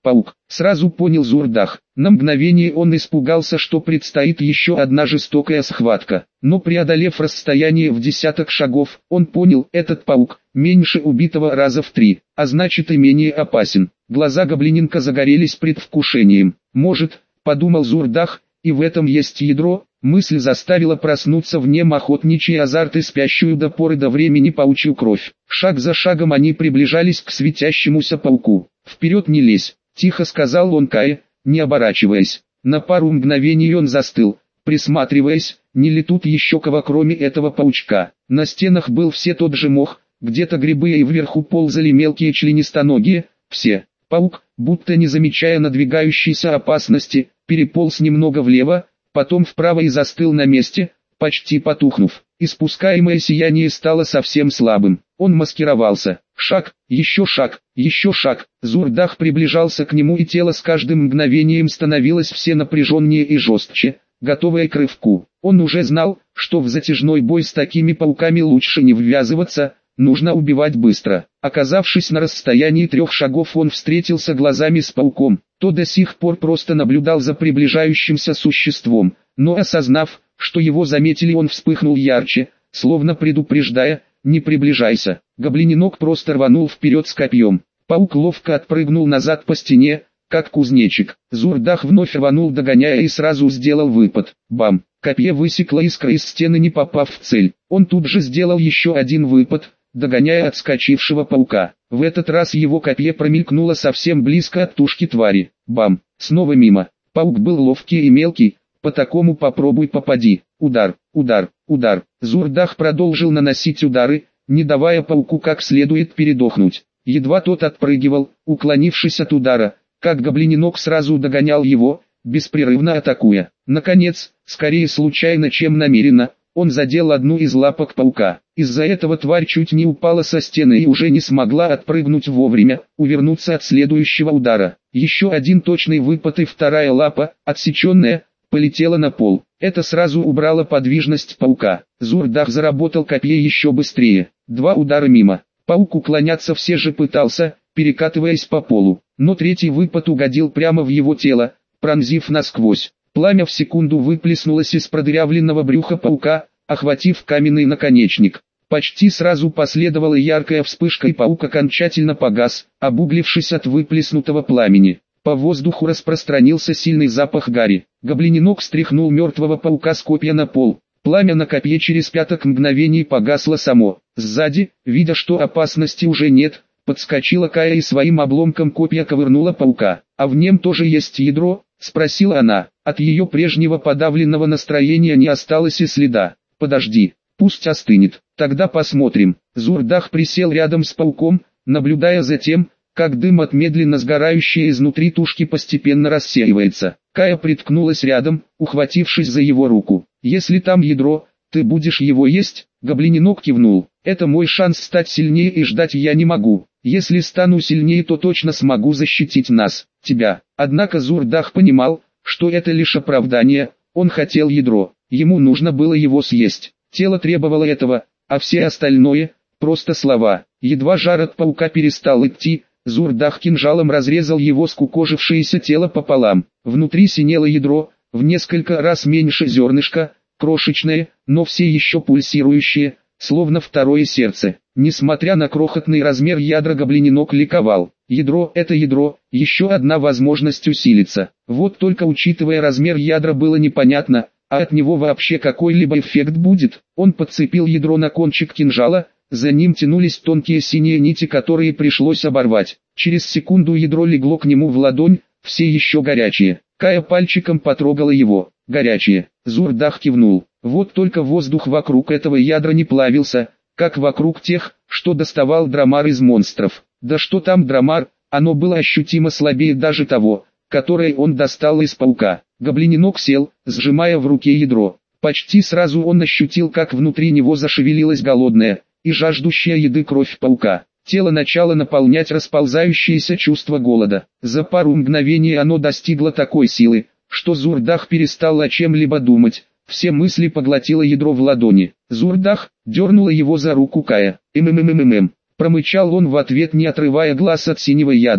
паук. Сразу понял Зурдах. На мгновение он испугался, что предстоит еще одна жестокая схватка. Но преодолев расстояние в десяток шагов, он понял, этот паук меньше убитого раза в три, а значит и менее опасен. Глаза гоблиненка загорелись предвкушением. Может, подумал Зурдах, и в этом есть ядро. Мысль заставила проснуться в нем охотничий азарт и спящую до поры до времени паучью кровь. Шаг за шагом они приближались к светящемуся пауку. «Вперед не лезь», — тихо сказал он Кае, не оборачиваясь. На пару мгновений он застыл, присматриваясь, не ли тут еще кого кроме этого паучка. На стенах был все тот же мох, где-то грибы и вверху ползали мелкие членистоногие, все. Паук, будто не замечая надвигающейся опасности, переполз немного влево, потом вправо и застыл на месте, почти потухнув. Испускаемое сияние стало совсем слабым. Он маскировался. Шаг, еще шаг, еще шаг. Зурдах приближался к нему, и тело с каждым мгновением становилось все напряженнее и жестче, готовое к рывку. Он уже знал, что в затяжной бой с такими пауками лучше не ввязываться, нужно убивать быстро. Оказавшись на расстоянии трех шагов, он встретился глазами с пауком. То до сих пор просто наблюдал за приближающимся существом, но осознав, что его заметили, он вспыхнул ярче, словно предупреждая: «Не приближайся». Гоблиненок просто рванул вперед с копьем. Паук ловко отпрыгнул назад по стене, как кузнечик. Зурдах вновь рванул, догоняя, и сразу сделал выпад. Бам! Копье высекло искры из стены, не попав в цель. Он тут же сделал еще один выпад, догоняя отскочившего паука. В этот раз его копье промелькнуло совсем близко от тушки твари. Бам! Снова мимо. Паук был ловкий и мелкий, по такому попробуй попади. Удар, удар, удар. Зурдах продолжил наносить удары, не давая пауку как следует передохнуть. Едва тот отпрыгивал, уклонившись от удара, как гоблиненок сразу догонял его, беспрерывно атакуя. Наконец, скорее случайно, чем намеренно, он задел одну из лапок паука. Из-за этого тварь чуть не упала со стены и уже не смогла отпрыгнуть вовремя, увернуться от следующего удара. Еще один точный выпад, и вторая лапа, отсеченная, полетела на пол. Это сразу убрало подвижность паука. Зурдах заработал копье еще быстрее. Два удара мимо. Паук уклоняться все же пытался, перекатываясь по полу, но третий выпад угодил прямо в его тело, пронзив насквозь. Пламя в секунду выплеснулось из продырявленного брюха паука, охватив каменный наконечник. Почти сразу последовала яркая вспышка, и паук окончательно погас, обуглившись от выплеснутого пламени. По воздуху распространился сильный запах гари. Гоблиненок стряхнул мертвого паука с копья на пол. Пламя на копье через пяток мгновений погасло само. Сзади, видя, что опасности уже нет, подскочила Кая и своим обломком копья ковырнула паука. «А в нем тоже есть ядро?» — спросила она. От ее прежнего подавленного настроения не осталось и следа. «Подожди, пусть остынет, тогда посмотрим». Зурдах присел рядом с пауком, наблюдая за тем, как дым от медленно сгорающей изнутри тушки постепенно рассеивается. Кая приткнулась рядом, ухватившись за его руку. «Если там ядро, ты будешь его есть?» Гоблиненок кивнул. «Это мой шанс стать сильнее, и ждать я не могу. Если стану сильнее, то точно смогу защитить нас, тебя». Однако Зурдах понимал, что это лишь оправдание. Он хотел ядро, ему нужно было его съесть. Тело требовало этого, а все остальное — просто слова. Едва жар от паука перестал идти, Зурдах кинжалом разрезал его скукожившееся тело пополам. Внутри синело ядро, в несколько раз меньше зернышка, крошечное, но все еще пульсирующее, словно второе сердце. Несмотря на крохотный размер ядра, гоблиненок ликовал. Ядро — это ядро, еще одна возможность усилиться. Вот только учитывая размер ядра было непонятно, а от него вообще какой-либо эффект будет. Он подцепил ядро на кончик кинжала, за ним тянулись тонкие синие нити, которые пришлось оборвать. Через секунду ядро легло к нему в ладонь, все еще горячее. Кая пальчиком потрогала его. Горячее. Зурдах кивнул. Вот только воздух вокруг этого ядра не плавился, как вокруг тех, что доставал Драмар из монстров. Да что там Драмар, оно было ощутимо слабее даже того, которое он достал из паука. Гоблиненок сел, сжимая в руке ядро. Почти сразу он ощутил, как внутри него зашевелилась голодная и жаждущая еды кровь паука. Тело начало наполнять расползающееся чувство голода. За пару мгновений оно достигло такой силы, что Зурдах перестал о чем-либо думать. Все мысли поглотило ядро в ладони. Зурдах дернула его за руку Кая. «Мммммм», промычал он в ответ, не отрывая глаз от синего ядра.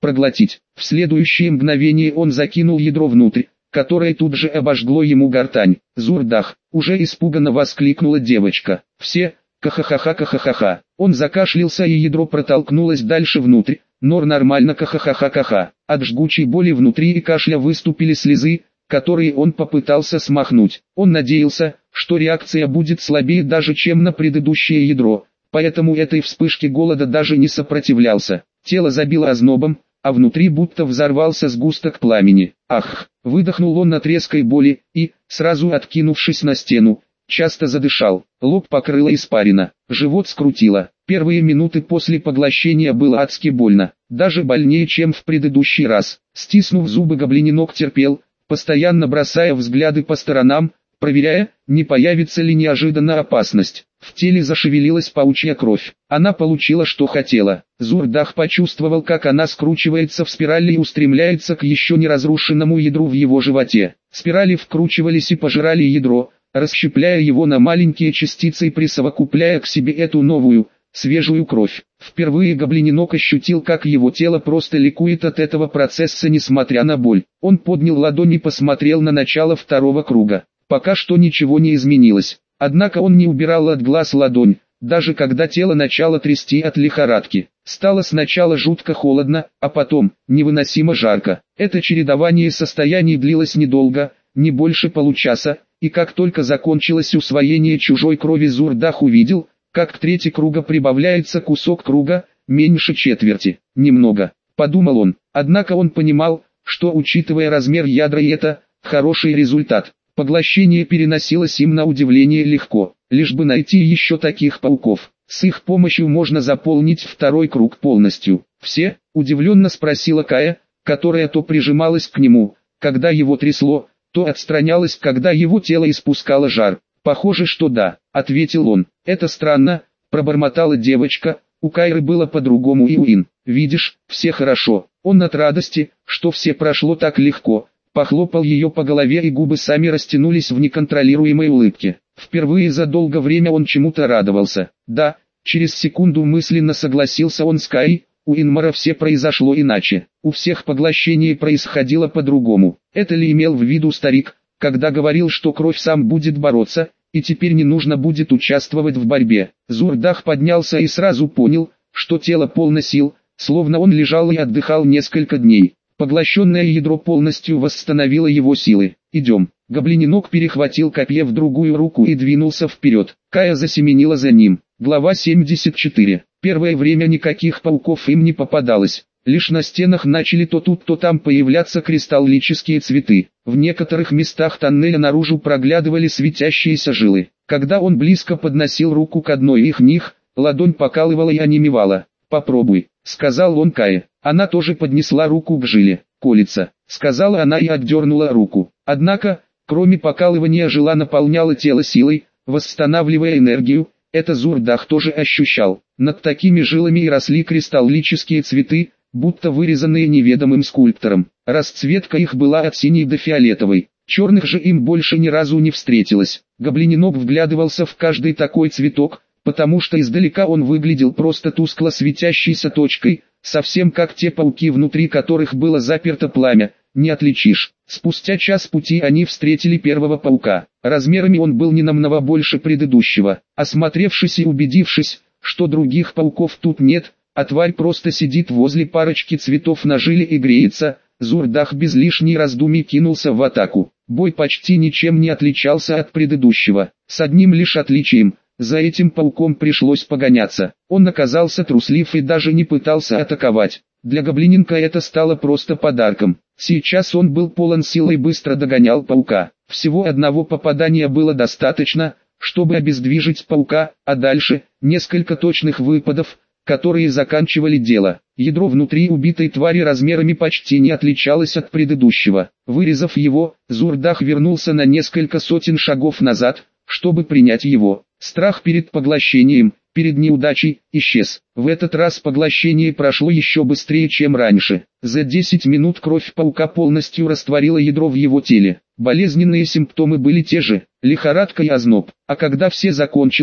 проглотить. В следующее мгновение он закинул ядро внутрь, которое тут же обожгло ему гортань. «Зурдах!» — уже испуганно воскликнула девочка. Все, ка-ха-ха-ха-ха-ха-ха. Он закашлялся, и ядро протолкнулось дальше внутрь. Нор нормально, ка-ха-ха-ха-ха. От жгучей боли внутри и кашля выступили слезы, которые он попытался смахнуть. Он надеялся, что реакция будет слабее даже чем на предыдущее ядро, поэтому этой вспышке голода даже не сопротивлялся. Тело забило ознобом, а внутри будто взорвался сгусток пламени. «Ах!» — выдохнул он от резкой боли и, сразу откинувшись на стену, часто задышал. Лоб покрыло испарина, живот скрутило. Первые минуты после поглощения было адски больно, даже больнее, чем в предыдущий раз. Стиснув зубы, гоблиненок терпел, постоянно бросая взгляды по сторонам, проверяя, не появится ли неожиданно опасность. В теле зашевелилась паучья кровь. Она получила, что хотела. Зурдах почувствовал, как она скручивается в спирали и устремляется к еще не разрушенному ядру в его животе. Спирали вкручивались и пожирали ядро, расщепляя его на маленькие частицы и присовокупляя к себе эту новую, свежую кровь. Впервые гоблиненок ощутил, как его тело просто ликует от этого процесса, несмотря на боль. Он поднял ладонь и посмотрел на начало второго круга. Пока что ничего не изменилось. Однако он не убирал от глаз ладонь, даже когда тело начало трясти от лихорадки. Стало сначала жутко холодно, а потом невыносимо жарко. Это чередование состояний длилось недолго, не больше получаса, и как только закончилось усвоение чужой крови, Зурдах увидел, как к трети круга прибавляется кусок круга, меньше четверти. Немного, подумал он, однако он понимал, что, учитывая размер ядра, и это хороший результат. Поглощение переносилось им на удивление легко, лишь бы найти еще таких пауков. С их помощью можно заполнить второй круг полностью. «Все?» – удивленно спросила Кая, которая то прижималась к нему, когда его трясло, то отстранялась, когда его тело испускало жар. «Похоже, что да», — ответил он. «Это странно», — пробормотала девочка, — «у Кайры было по-другому и Уин. Видишь, все хорошо». Он от радости, что все прошло так легко, похлопал ее по голове, и губы сами растянулись в неконтролируемой улыбке. Впервые за долгое время он чему-то радовался. «Да», — через секунду мысленно согласился он с Кай, — «у Инмара все произошло иначе. У всех поглощение происходило по-другому». Это ли имел в виду старик, когда говорил, что кровь сам будет бороться, и теперь не нужно будет участвовать в борьбе? Зурдах поднялся и сразу понял, что тело полно сил, словно он лежал и отдыхал несколько дней. Поглощенное ядро полностью восстановило его силы. «Идем». Гоблиненок перехватил копье в другую руку и двинулся вперед. Кая засеменила за ним. Глава семьдесят четыре. Первое время никаких пауков им не попадалось. Лишь на стенах начали то тут, то там появляться кристаллические цветы. В некоторых местах тоннеля наружу проглядывали светящиеся жилы. Когда он близко подносил руку к одной из них, ладонь покалывала и онемевала. «Попробуй», — сказал он Кае. Она тоже поднесла руку к жиле. «Колется», — сказала она и отдернула руку. Однако, кроме покалывания, жила наполняла тело силой, восстанавливая энергию. Это Зурдах тоже ощущал. Над такими жилами и росли кристаллические цветы, будто вырезанные неведомым скульптором. Расцветка их была от синей до фиолетовой. Черных же им больше ни разу не встретилось. Гоблиненок вглядывался в каждый такой цветок, потому что издалека он выглядел просто тускло светящейся точкой, совсем как те пауки, внутри которых было заперто пламя, не отличишь. Спустя час пути они встретили первого паука. Размерами он был не намного больше предыдущего. Осмотревшись и убедившись, что других пауков тут нет, а тварь просто сидит возле парочки цветов на жиле и греется, Зурдах без лишней раздумий кинулся в атаку. Бой почти ничем не отличался от предыдущего, с одним лишь отличием. За этим пауком пришлось погоняться. Он оказался труслив и даже не пытался атаковать. Для гоблиненка это стало просто подарком. Сейчас он был полон сил и быстро догонял паука. Всего одного попадания было достаточно, чтобы обездвижить паука, а дальше несколько точных выпадов, которые заканчивали дело. Ядро внутри убитой твари размерами почти не отличалось от предыдущего. Вырезав его, Зурдах вернулся на несколько сотен шагов назад, чтобы принять его. Страх перед поглощением, перед неудачей, исчез. В этот раз поглощение прошло еще быстрее, чем раньше. За десять минут кровь паука полностью растворила ядро в его теле. Болезненные симптомы были те же, лихорадка и озноб. А когда все закончилось,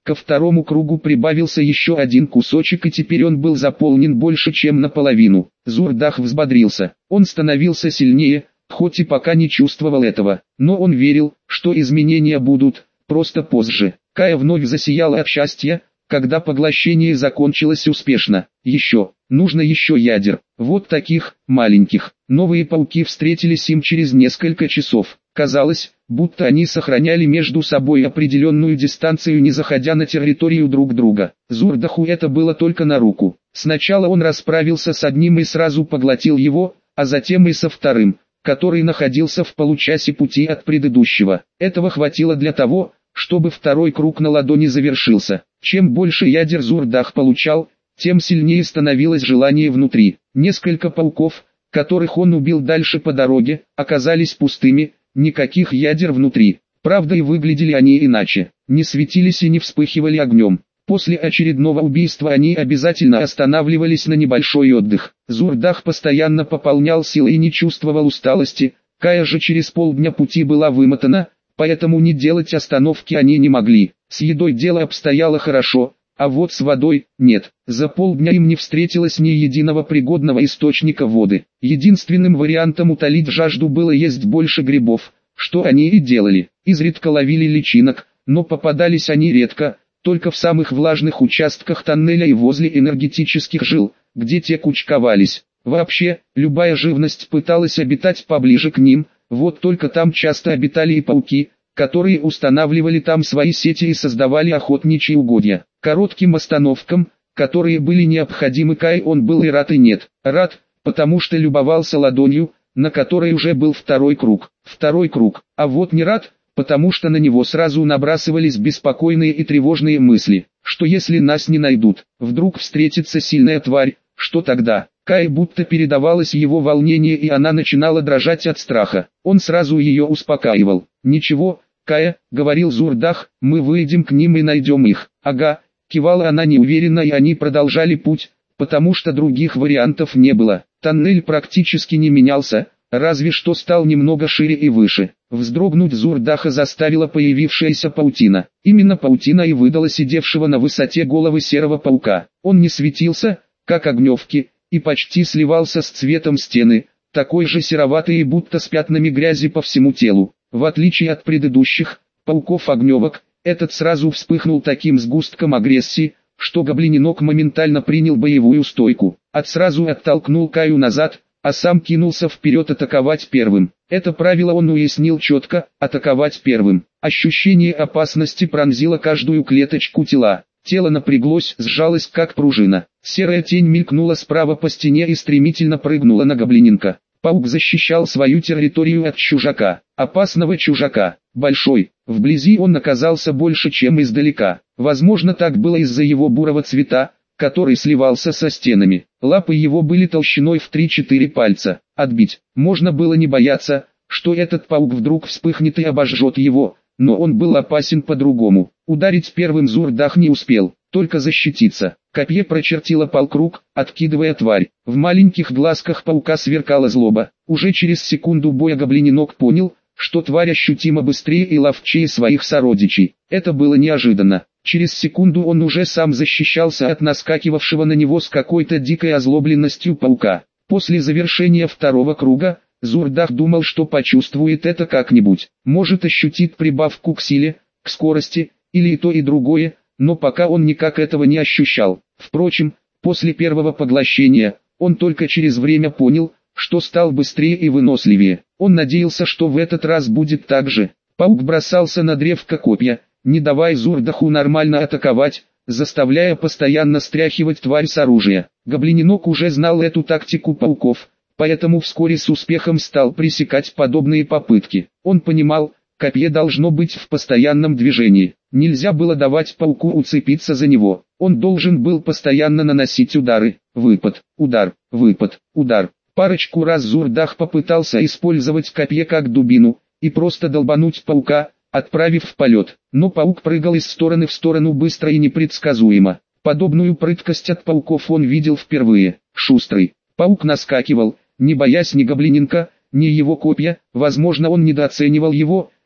Ко второму кругу прибавился еще один кусочек, и теперь он был заполнен больше чем наполовину. Зурдах взбодрился. Он становился сильнее, хоть и пока не чувствовал этого, но он верил, что изменения будут, просто позже. Кая вновь засияла от счастья, когда поглощение закончилось успешно. Еще, нужно еще ядер, вот таких, маленьких. Новые пауки встретились им через несколько часов. Казалось, будто они сохраняли между собой определенную дистанцию, не заходя на территорию друг друга. Зурдаху это было только на руку. Сначала он расправился с одним и сразу поглотил его, а затем и со вторым, который находился в получасе пути от предыдущего. Этого хватило для того, чтобы второй круг на ладони завершился. Чем больше ядер Зурдах получал, тем сильнее становилось желание внутри. Несколько пауков, которых он убил дальше по дороге, оказались пустыми, никаких ядер внутри. Правда, и выглядели они иначе, не светились и не вспыхивали огнем. После очередного убийства они обязательно останавливались на небольшой отдых. Зурдах постоянно пополнял силы и не чувствовал усталости, Кая же через полдня пути была вымотана, поэтому не делать остановки они не могли. С едой дело обстояло хорошо, а вот с водой – нет. За полдня им не встретилось ни единого пригодного источника воды. Единственным вариантом утолить жажду было есть больше грибов, что они и делали. Изредка ловили личинок, но попадались они редко, только в самых влажных участках тоннеля и возле энергетических жил, где те кучковались. Вообще, любая живность пыталась обитать поближе к ним, вот только там часто обитали и пауки, которые устанавливали там свои сети и создавали охотничьи угодья. Коротким остановкам, которые были необходимы Кай, он был и рад и нет. Рад, потому что любовался ладонью, на которой уже был второй круг. Второй круг, а вот не рад, потому что на него сразу набрасывались беспокойные и тревожные мысли, что если нас не найдут, вдруг встретится сильная тварь, что тогда? Кай будто передавалось его волнение, и она начинала дрожать от страха. Он сразу ее успокаивал. «Ничего, Кая», — говорил Зурдах, — «мы выйдем к ним и найдем их». «Ага», — кивала она неуверенно, и они продолжали путь, потому что других вариантов не было. Тоннель практически не менялся, разве что стал немного шире и выше. Вздрогнуть Зурдаха заставила появившаяся паутина. Именно паутина и выдала сидевшего на высоте головы серого паука. Он не светился, как огневки, и почти сливался с цветом стены, такой же сероватый и будто с пятнами грязи по всему телу. В отличие от предыдущих пауков-огневок, этот сразу вспыхнул таким сгустком агрессии, что гоблиненок моментально принял боевую стойку. От сразу оттолкнул Каю назад, а сам кинулся вперед атаковать первым. Это правило он уяснил четко: атаковать первым. Ощущение опасности пронзило каждую клеточку тела. Тело напряглось, сжалось как пружина. Серая тень мелькнула справа по стене и стремительно прыгнула на гоблиненка. Паук защищал свою территорию от чужака. Опасного чужака. Большой. Вблизи он оказался больше, чем издалека. Возможно, так было из-за его бурого цвета, который сливался со стенами. Лапы его были толщиной в три-четыре пальца. Отбить. Можно было не бояться, что этот паук вдруг вспыхнет и обожжет его, но он был опасен по-другому. Ударить первым Зурдах не успел, только защититься. Копье прочертило полкруг, откидывая тварь. В маленьких глазках паука сверкала злоба. Уже через секунду боя гоблиненок понял, что тварь ощутимо быстрее и ловчее своих сородичей. Это было неожиданно. Через секунду он уже сам защищался от наскакивавшего на него с какой-то дикой озлобленностью паука. После завершения второго круга, Зурдах думал, что почувствует это как-нибудь. Может, ощутит прибавку к силе, к скорости, или и то и другое, но пока он никак этого не ощущал. Впрочем, после первого поглощения, он только через время понял, что стал быстрее и выносливее. Он надеялся, что в этот раз будет так же. Паук бросался на древко копья, не давая Зурдаху нормально атаковать, заставляя постоянно стряхивать тварь с оружия. Гоблиненок уже знал эту тактику пауков, поэтому вскоре с успехом стал пресекать подобные попытки. Он понимал, копье должно быть в постоянном движении. Нельзя было давать пауку уцепиться за него. Он должен был постоянно наносить удары. Выпад, удар, выпад, удар. Парочку раз Зурдах попытался использовать копье как дубину и просто долбануть паука, отправив в полет. Но паук прыгал из стороны в сторону быстро и непредсказуемо. Подобную прыткость от пауков он видел впервые. Шустрый. Паук наскакивал, не боясь ни гоблиненка, ни его копья. Возможно, он недооценивал его,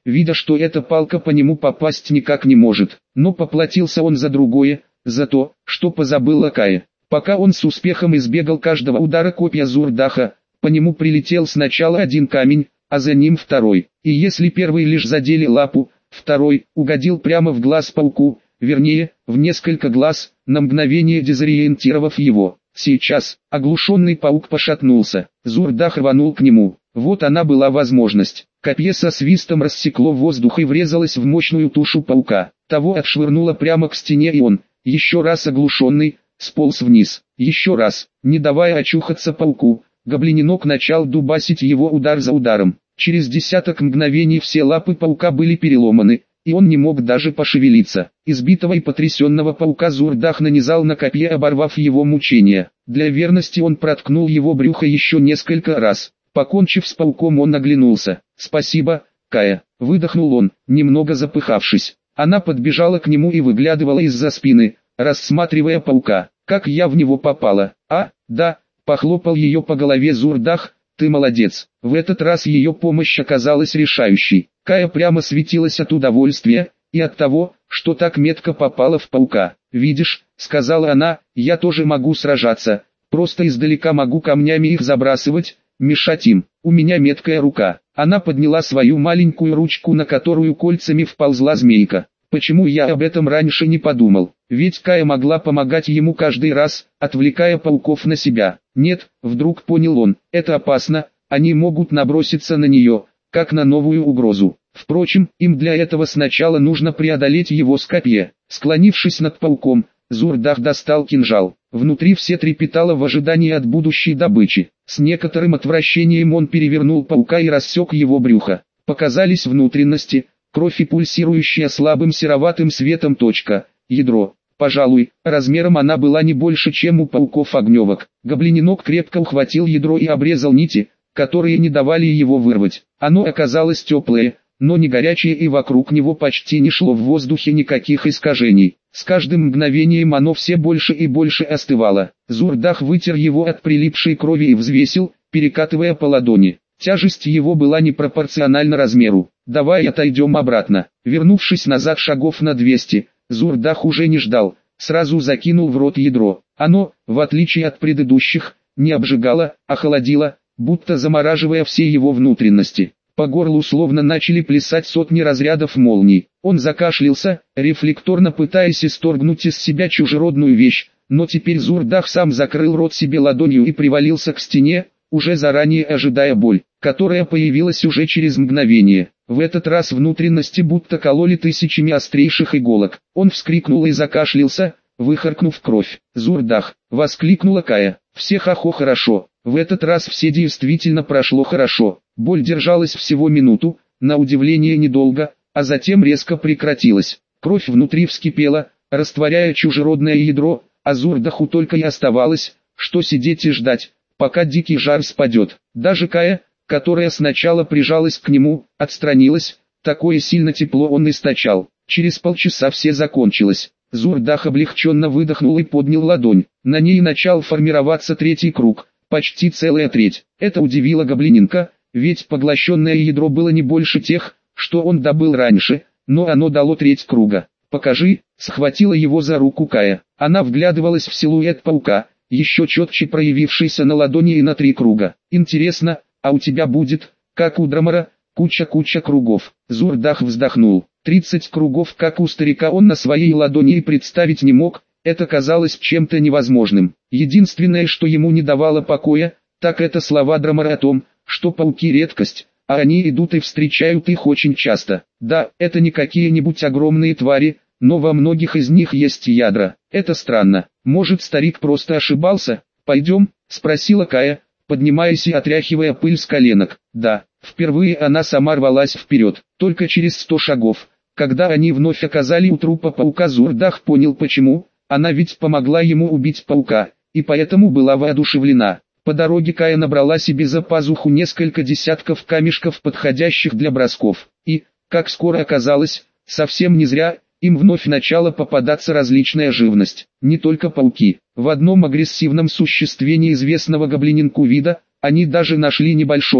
видя, что эта палка по нему попасть никак не может. Но поплатился он за другое, за то, что позабыла Кая. Пока он с успехом избегал каждого удара копья Зурдаха, по нему прилетел сначала один камень, а за ним второй. И если первый лишь задели лапу, второй угодил прямо в глаз пауку, вернее, в несколько глаз, на мгновение дезориентировав его. Сейчас, оглушенный паук пошатнулся, Зурдах рванул к нему. Вот она была возможность. Копье со свистом рассекло воздух и врезалось в мощную тушу паука. Того отшвырнуло прямо к стене, и он, еще раз оглушенный, сполз вниз. Еще раз, не давая очухаться пауку, гоблиненок начал дубасить его удар за ударом. Через десяток мгновений все лапы паука были переломаны, и он не мог даже пошевелиться. Избитого и потрясенного паука Зурдах нанизал на копье, оборвав его мучения. Для верности он проткнул его брюхо еще несколько раз. Покончив с пауком, он оглянулся. «Спасибо, Кая», — выдохнул он, немного запыхавшись. Она подбежала к нему и выглядывала из-за спины, рассматривая паука. «Как я в него попала?» «А, да», — похлопал ее по голове Зурдах, «ты молодец». В этот раз ее помощь оказалась решающей. Кая прямо светилась от удовольствия, и от того, что так метко попала в паука. «Видишь», — сказала она, — «я тоже могу сражаться, просто издалека могу камнями их забрасывать, мешать им. У меня меткая рука». Она подняла свою маленькую ручку, на которую кольцами вползла змейка. Почему я об этом раньше не подумал? Ведь Кая могла помогать ему каждый раз, отвлекая пауков на себя. Нет, вдруг понял он, это опасно, они могут наброситься на нее, как на новую угрозу. Впрочем, им для этого сначала нужно преодолеть его с копья. Склонившись над пауком, Зурдах достал кинжал. Внутри все трепетало в ожидании от будущей добычи. С некоторым отвращением он перевернул паука и рассек его брюхо. Показались внутренности, кровь и пульсирующая слабым сероватым светом точка, ядро. Пожалуй, размером она была не больше, чем у пауков огневок. Гоблиненок крепко ухватил ядро и обрезал нити, которые не давали его вырвать. Оно оказалось теплое, но не горячее, и вокруг него почти не шло в воздухе никаких искажений. С каждым мгновением оно все больше и больше остывало. Зурдах вытер его от прилипшей крови и взвесил, перекатывая по ладони. Тяжесть его была непропорциональна размеру. «Давай отойдем обратно». Вернувшись назад шагов на двести, Зурдах уже не ждал, сразу закинул в рот ядро. Оно, в отличие от предыдущих, не обжигало, а холодило, будто замораживая все его внутренности. По горлу словно начали плясать сотни разрядов молний. Он закашлялся, рефлекторно пытаясь исторгнуть из себя чужеродную вещь, но теперь Зурдах сам закрыл рот себе ладонью и привалился к стене, уже заранее ожидая боль, которая появилась уже через мгновение. В этот раз внутренности будто кололи тысячами острейших иголок. Он вскрикнул и закашлялся, выхаркнув кровь. «Зурдах!» — воскликнула Кая. «Всех ахо хорошо». В этот раз все действительно прошло хорошо. Боль держалась всего минуту, на удивление недолго, а затем резко прекратилась. Кровь внутри вскипела, растворяя чужеродное ядро, а Зурдаху только и оставалось, что сидеть и ждать, пока дикий жар спадет. Даже Кая, которая сначала прижалась к нему, отстранилась, такое сильно тепло он источал. Через полчаса все закончилось. Зурдах облегченно выдохнул и поднял ладонь. На ней начал формироваться третий круг, почти целая треть. Это удивило гоблиненка, ведь поглощенное ядро было не больше тех, что он добыл раньше, но оно дало треть круга. «Покажи», — схватила его за руку Кая. Она вглядывалась в силуэт паука, еще четче проявившийся на ладони и на три круга. «Интересно, а у тебя будет, как у Драмара, куча-куча кругов?» Зурдах вздохнул. Тридцать кругов, как у старика, он на своей ладони и представить не мог, это казалось чем-то невозможным. Единственное, что ему не давало покоя, так это слова Драмара о том, что пауки редкость, а они идут и встречают их очень часто. Да, это не какие-нибудь огромные твари, но во многих из них есть ядра. Это странно. Может, старик просто ошибался? «Пойдем?» — спросила Кая, поднимаясь и отряхивая пыль с коленок. Да, впервые она сама рвалась вперед. Только через сто шагов, когда они вновь оказались у трупа паука, Зурдах понял почему. Она ведь помогла ему убить паука, и поэтому была воодушевлена. По дороге Кая набрала себе за пазуху несколько десятков камешков, подходящих для бросков. И, как скоро оказалось, совсем не зря, им вновь начала попадаться различная живность. Не только пауки. В одном агрессивном существе неизвестного гоблиненку вида, они даже нашли небольшое,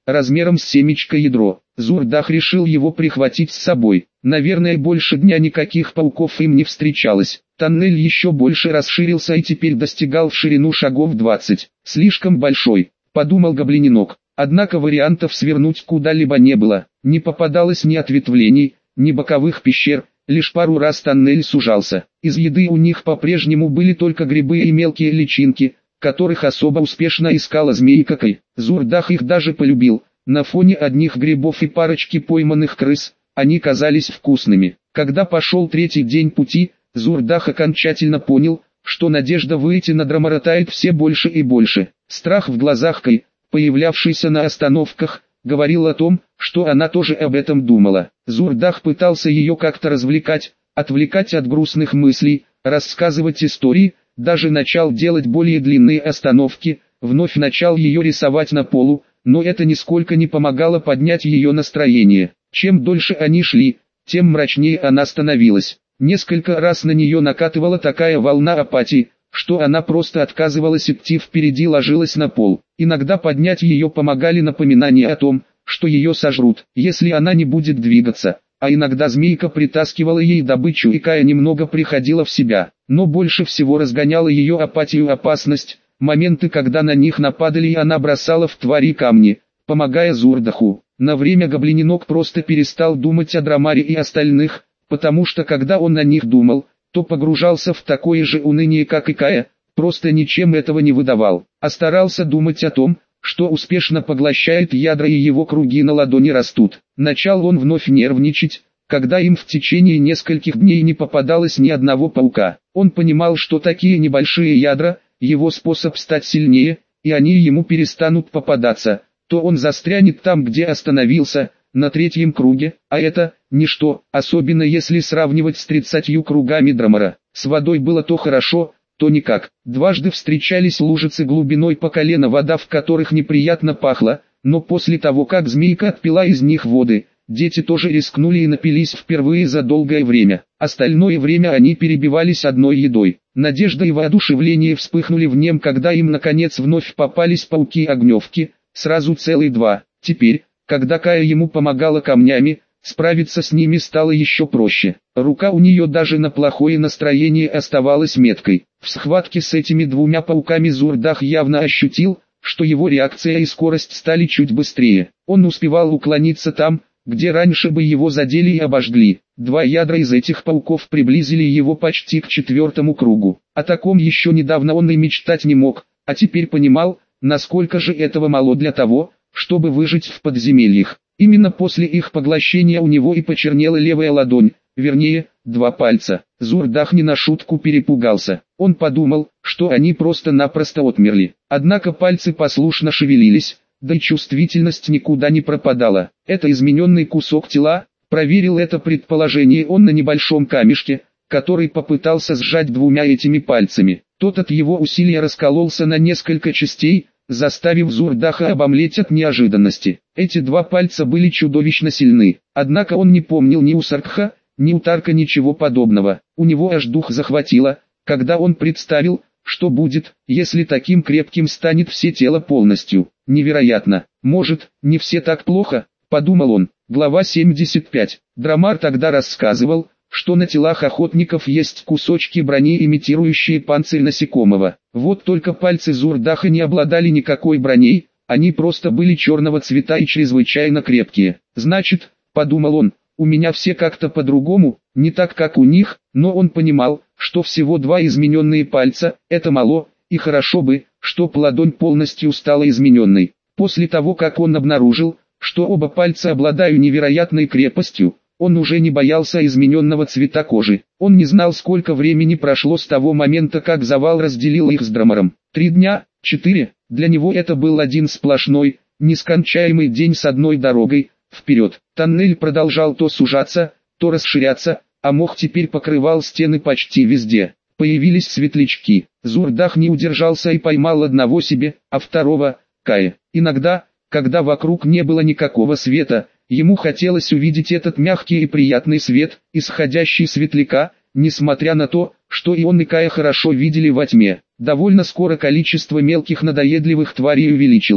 размером с семечко ядро. Зурдах решил его прихватить с собой. Наверное, больше дня никаких пауков им не встречалось. Тоннель еще больше расширился и теперь достигал в ширину шагов двадцать. Слишком большой, подумал гоблиненок. Однако вариантов свернуть куда-либо не было. Не попадалось ни ответвлений, ни боковых пещер. Лишь пару раз тоннель сужался. Из еды у них по-прежнему были только грибы и мелкие личинки, которых особо успешно искала змейка-кай. Зурдах их даже полюбил. На фоне одних грибов и парочки пойманных крыс, они казались вкусными. Когда пошел третий день пути, Зурдах окончательно понял, что надежда выйти на Драмара тает все больше и больше. Страх в глазах Кай, появлявшийся на остановках, говорил о том, что она тоже об этом думала. Зурдах пытался ее как-то развлекать, отвлекать от грустных мыслей, рассказывать истории, даже начал делать более длинные остановки, вновь начал ее рисовать на полу, но это нисколько не помогало поднять ее настроение. Чем дольше они шли, тем мрачнее она становилась. Несколько раз на нее накатывала такая волна апатии, что она просто отказывалась идти впереди, ложилась на пол. Иногда поднять ее помогали напоминания о том, что ее сожрут, если она не будет двигаться. А иногда змейка притаскивала ей добычу, и Кая немного приходила в себя. Но больше всего разгоняла ее апатию опасность, моменты, когда на них нападали и она бросала в твари камни, помогая Зурдаху. На время гоблиненок просто перестал думать о Драмаре и остальных, потому что когда он о них думал, то погружался в такое же уныние, как и Кая, просто ничем этого не выдавал, а старался думать о том, что успешно поглощает ядра и его круги на ладони растут. Начал он вновь нервничать, когда им в течение нескольких дней не попадалось ни одного паука. Он понимал, что такие небольшие ядра – его способ стать сильнее, и они ему перестанут попадаться, то он застрянет там, где остановился, на третьем круге, а это – ничто, особенно если сравнивать с тридцатью кругами Драмара. С водой было то хорошо, то никак. Дважды встречались лужицы глубиной по колено, вода в которых неприятно пахла, но после того, как змейка отпила из них воды, дети тоже рискнули и напились впервые за долгое время. Остальное время они перебивались одной едой. Надежда и воодушевление вспыхнули в нем, когда им наконец вновь попались пауки-огневки, сразу целых два. Теперь, когда Кая ему помогала камнями, справиться с ними стало еще проще. Рука у нее даже на плохое настроение оставалась меткой. В схватке с этими двумя пауками Зурдах явно ощутил, что его реакция и скорость стали чуть быстрее. Он успевал уклониться там, где раньше бы его задели и обожгли. Два ядра из этих пауков приблизили его почти к четвертому кругу. О таком еще недавно он и мечтать не мог, а теперь понимал, насколько же этого мало для того, чтобы выжить в подземельях. Именно после их поглощения у него и почернела левая ладонь, вернее, два пальца. Зурдах не на шутку перепугался. Он подумал, что они просто-напросто отмерли. Однако пальцы послушно шевелились, да и чувствительность никуда не пропадала. Это измененный кусок тела, проверил это предположение он на небольшом камешке, который попытался сжать двумя этими пальцами. Тот от его усилия раскололся на несколько частей, заставив Зурдаха обомлеть от неожиданности. Эти два пальца были чудовищно сильны, однако он не помнил ни у Саркха, ни у Тарка ничего подобного. У него аж дух захватило, когда он представил, что будет, если таким крепким станет все тело полностью. Невероятно. Может, не все так плохо, подумал он. Глава семьдесят пять. Драмар тогда рассказывал, что на телах охотников есть кусочки брони, имитирующие панцирь насекомого. Вот только пальцы Зурдаха не обладали никакой броней, они просто были черного цвета и чрезвычайно крепкие. Значит, подумал он, у меня все как-то по-другому, не так как у них, но он понимал, что всего два измененные пальца – это мало, и хорошо бы, чтоб ладонь полностью стала измененной. После того, как он обнаружил, что оба пальца обладают невероятной крепостью, он уже не боялся измененного цвета кожи. Он не знал, сколько времени прошло с того момента, как завал разделил их с Драмаром. Три дня, четыре, для него это был один сплошной, нескончаемый день с одной дорогой, вперед. Тоннель продолжал то сужаться, то расширяться, а мох теперь покрывал стены почти везде. Появились светлячки. Зурдах не удержался и поймал одного себе, а второго – Кая. Иногда, когда вокруг не было никакого света, ему хотелось увидеть этот мягкий и приятный свет, исходящий светляка, несмотря на то, что и он и Кая хорошо видели во тьме. Довольно скоро количество мелких надоедливых тварей увеличилось.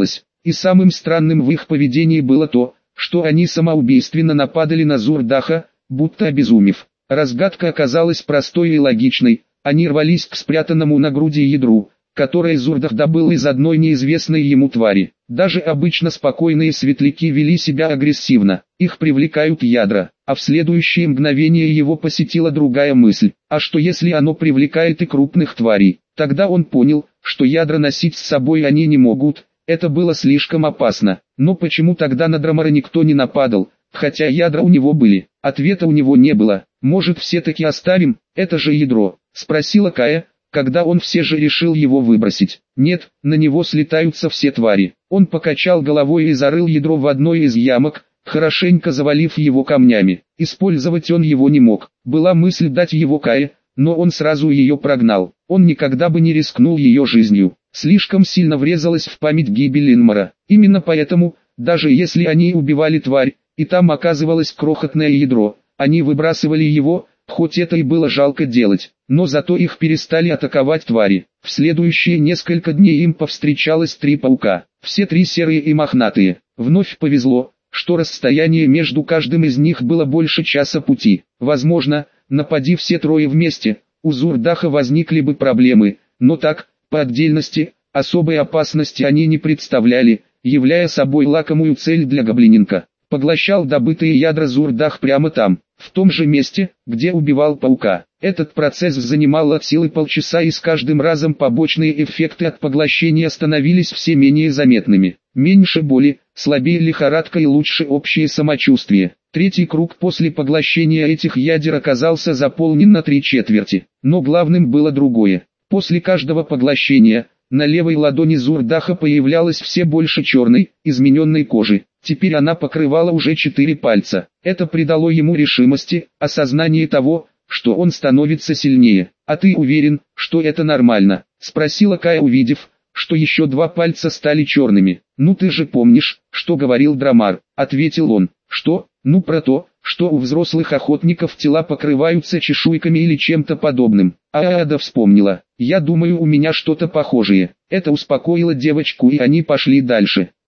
И самым странным в их поведении было то, что они самоубийственно нападали на Зурдаха, будто обезумев. Разгадка оказалась простой и логичной. Они рвались к спрятанному на груди ядру, которое Зурдах добыл из одной неизвестной ему твари. Даже обычно спокойные светляки вели себя агрессивно, их привлекают ядра, а в следующее мгновение его посетила другая мысль: а что если оно привлекает и крупных тварей? Тогда он понял, что ядра носить с собой они не могут, это было слишком опасно. Но почему тогда на Драмара никто не нападал, хотя ядра у него были? Ответа у него не было. «Может, все-таки оставим, это же ядро?» — спросила Кая, когда он все же решил его выбросить. «Нет, на него слетаются все твари». Он покачал головой и зарыл ядро в одной из ямок, хорошенько завалив его камнями. Использовать он его не мог. Была мысль дать его Кае, но он сразу ее прогнал. Он никогда бы не рискнул ее жизнью. Слишком сильно врезалась в память гибель Инмара. Именно поэтому, даже если они убивали тварь, и там оказывалось крохотное ядро, они выбрасывали его, хоть это и было жалко делать, но зато их перестали атаковать твари. В следующие несколько дней им повстречалось три паука, все три серые и мохнатые. Вновь повезло, что расстояние между каждым из них было больше часа пути. Возможно, напади все трое вместе, у Зурдаха возникли бы проблемы, но так, по отдельности, особой опасности они не представляли, являя собой лакомую цель для гоблиненка. Поглощал добытые ядра Зурдах прямо там, в том же месте, где убивал паука. Этот процесс занимал от силы полчаса, и с каждым разом побочные эффекты от поглощения становились все менее заметными. Меньше боли, слабее лихорадка и лучше общее самочувствие. Третий круг после поглощения этих ядер оказался заполнен на три четверти. Но главным было другое. После каждого поглощения, на левой ладони Зурдаха появлялось все больше черной, измененной кожи. Теперь она покрывала уже четыре пальца. Это придало ему решимости, осознание того, что он становится сильнее. «А ты уверен, что это нормально?» — спросила Кая, увидев, что еще два пальца стали черными. «Ну ты же помнишь, что говорил Драмар», — ответил он. «Что? Ну про то, что у взрослых охотников тела покрываются чешуйками или чем-то подобным». А Ада вспомнила. «Я думаю, у меня что-то похожее». Это успокоило девочку, и они пошли дальше.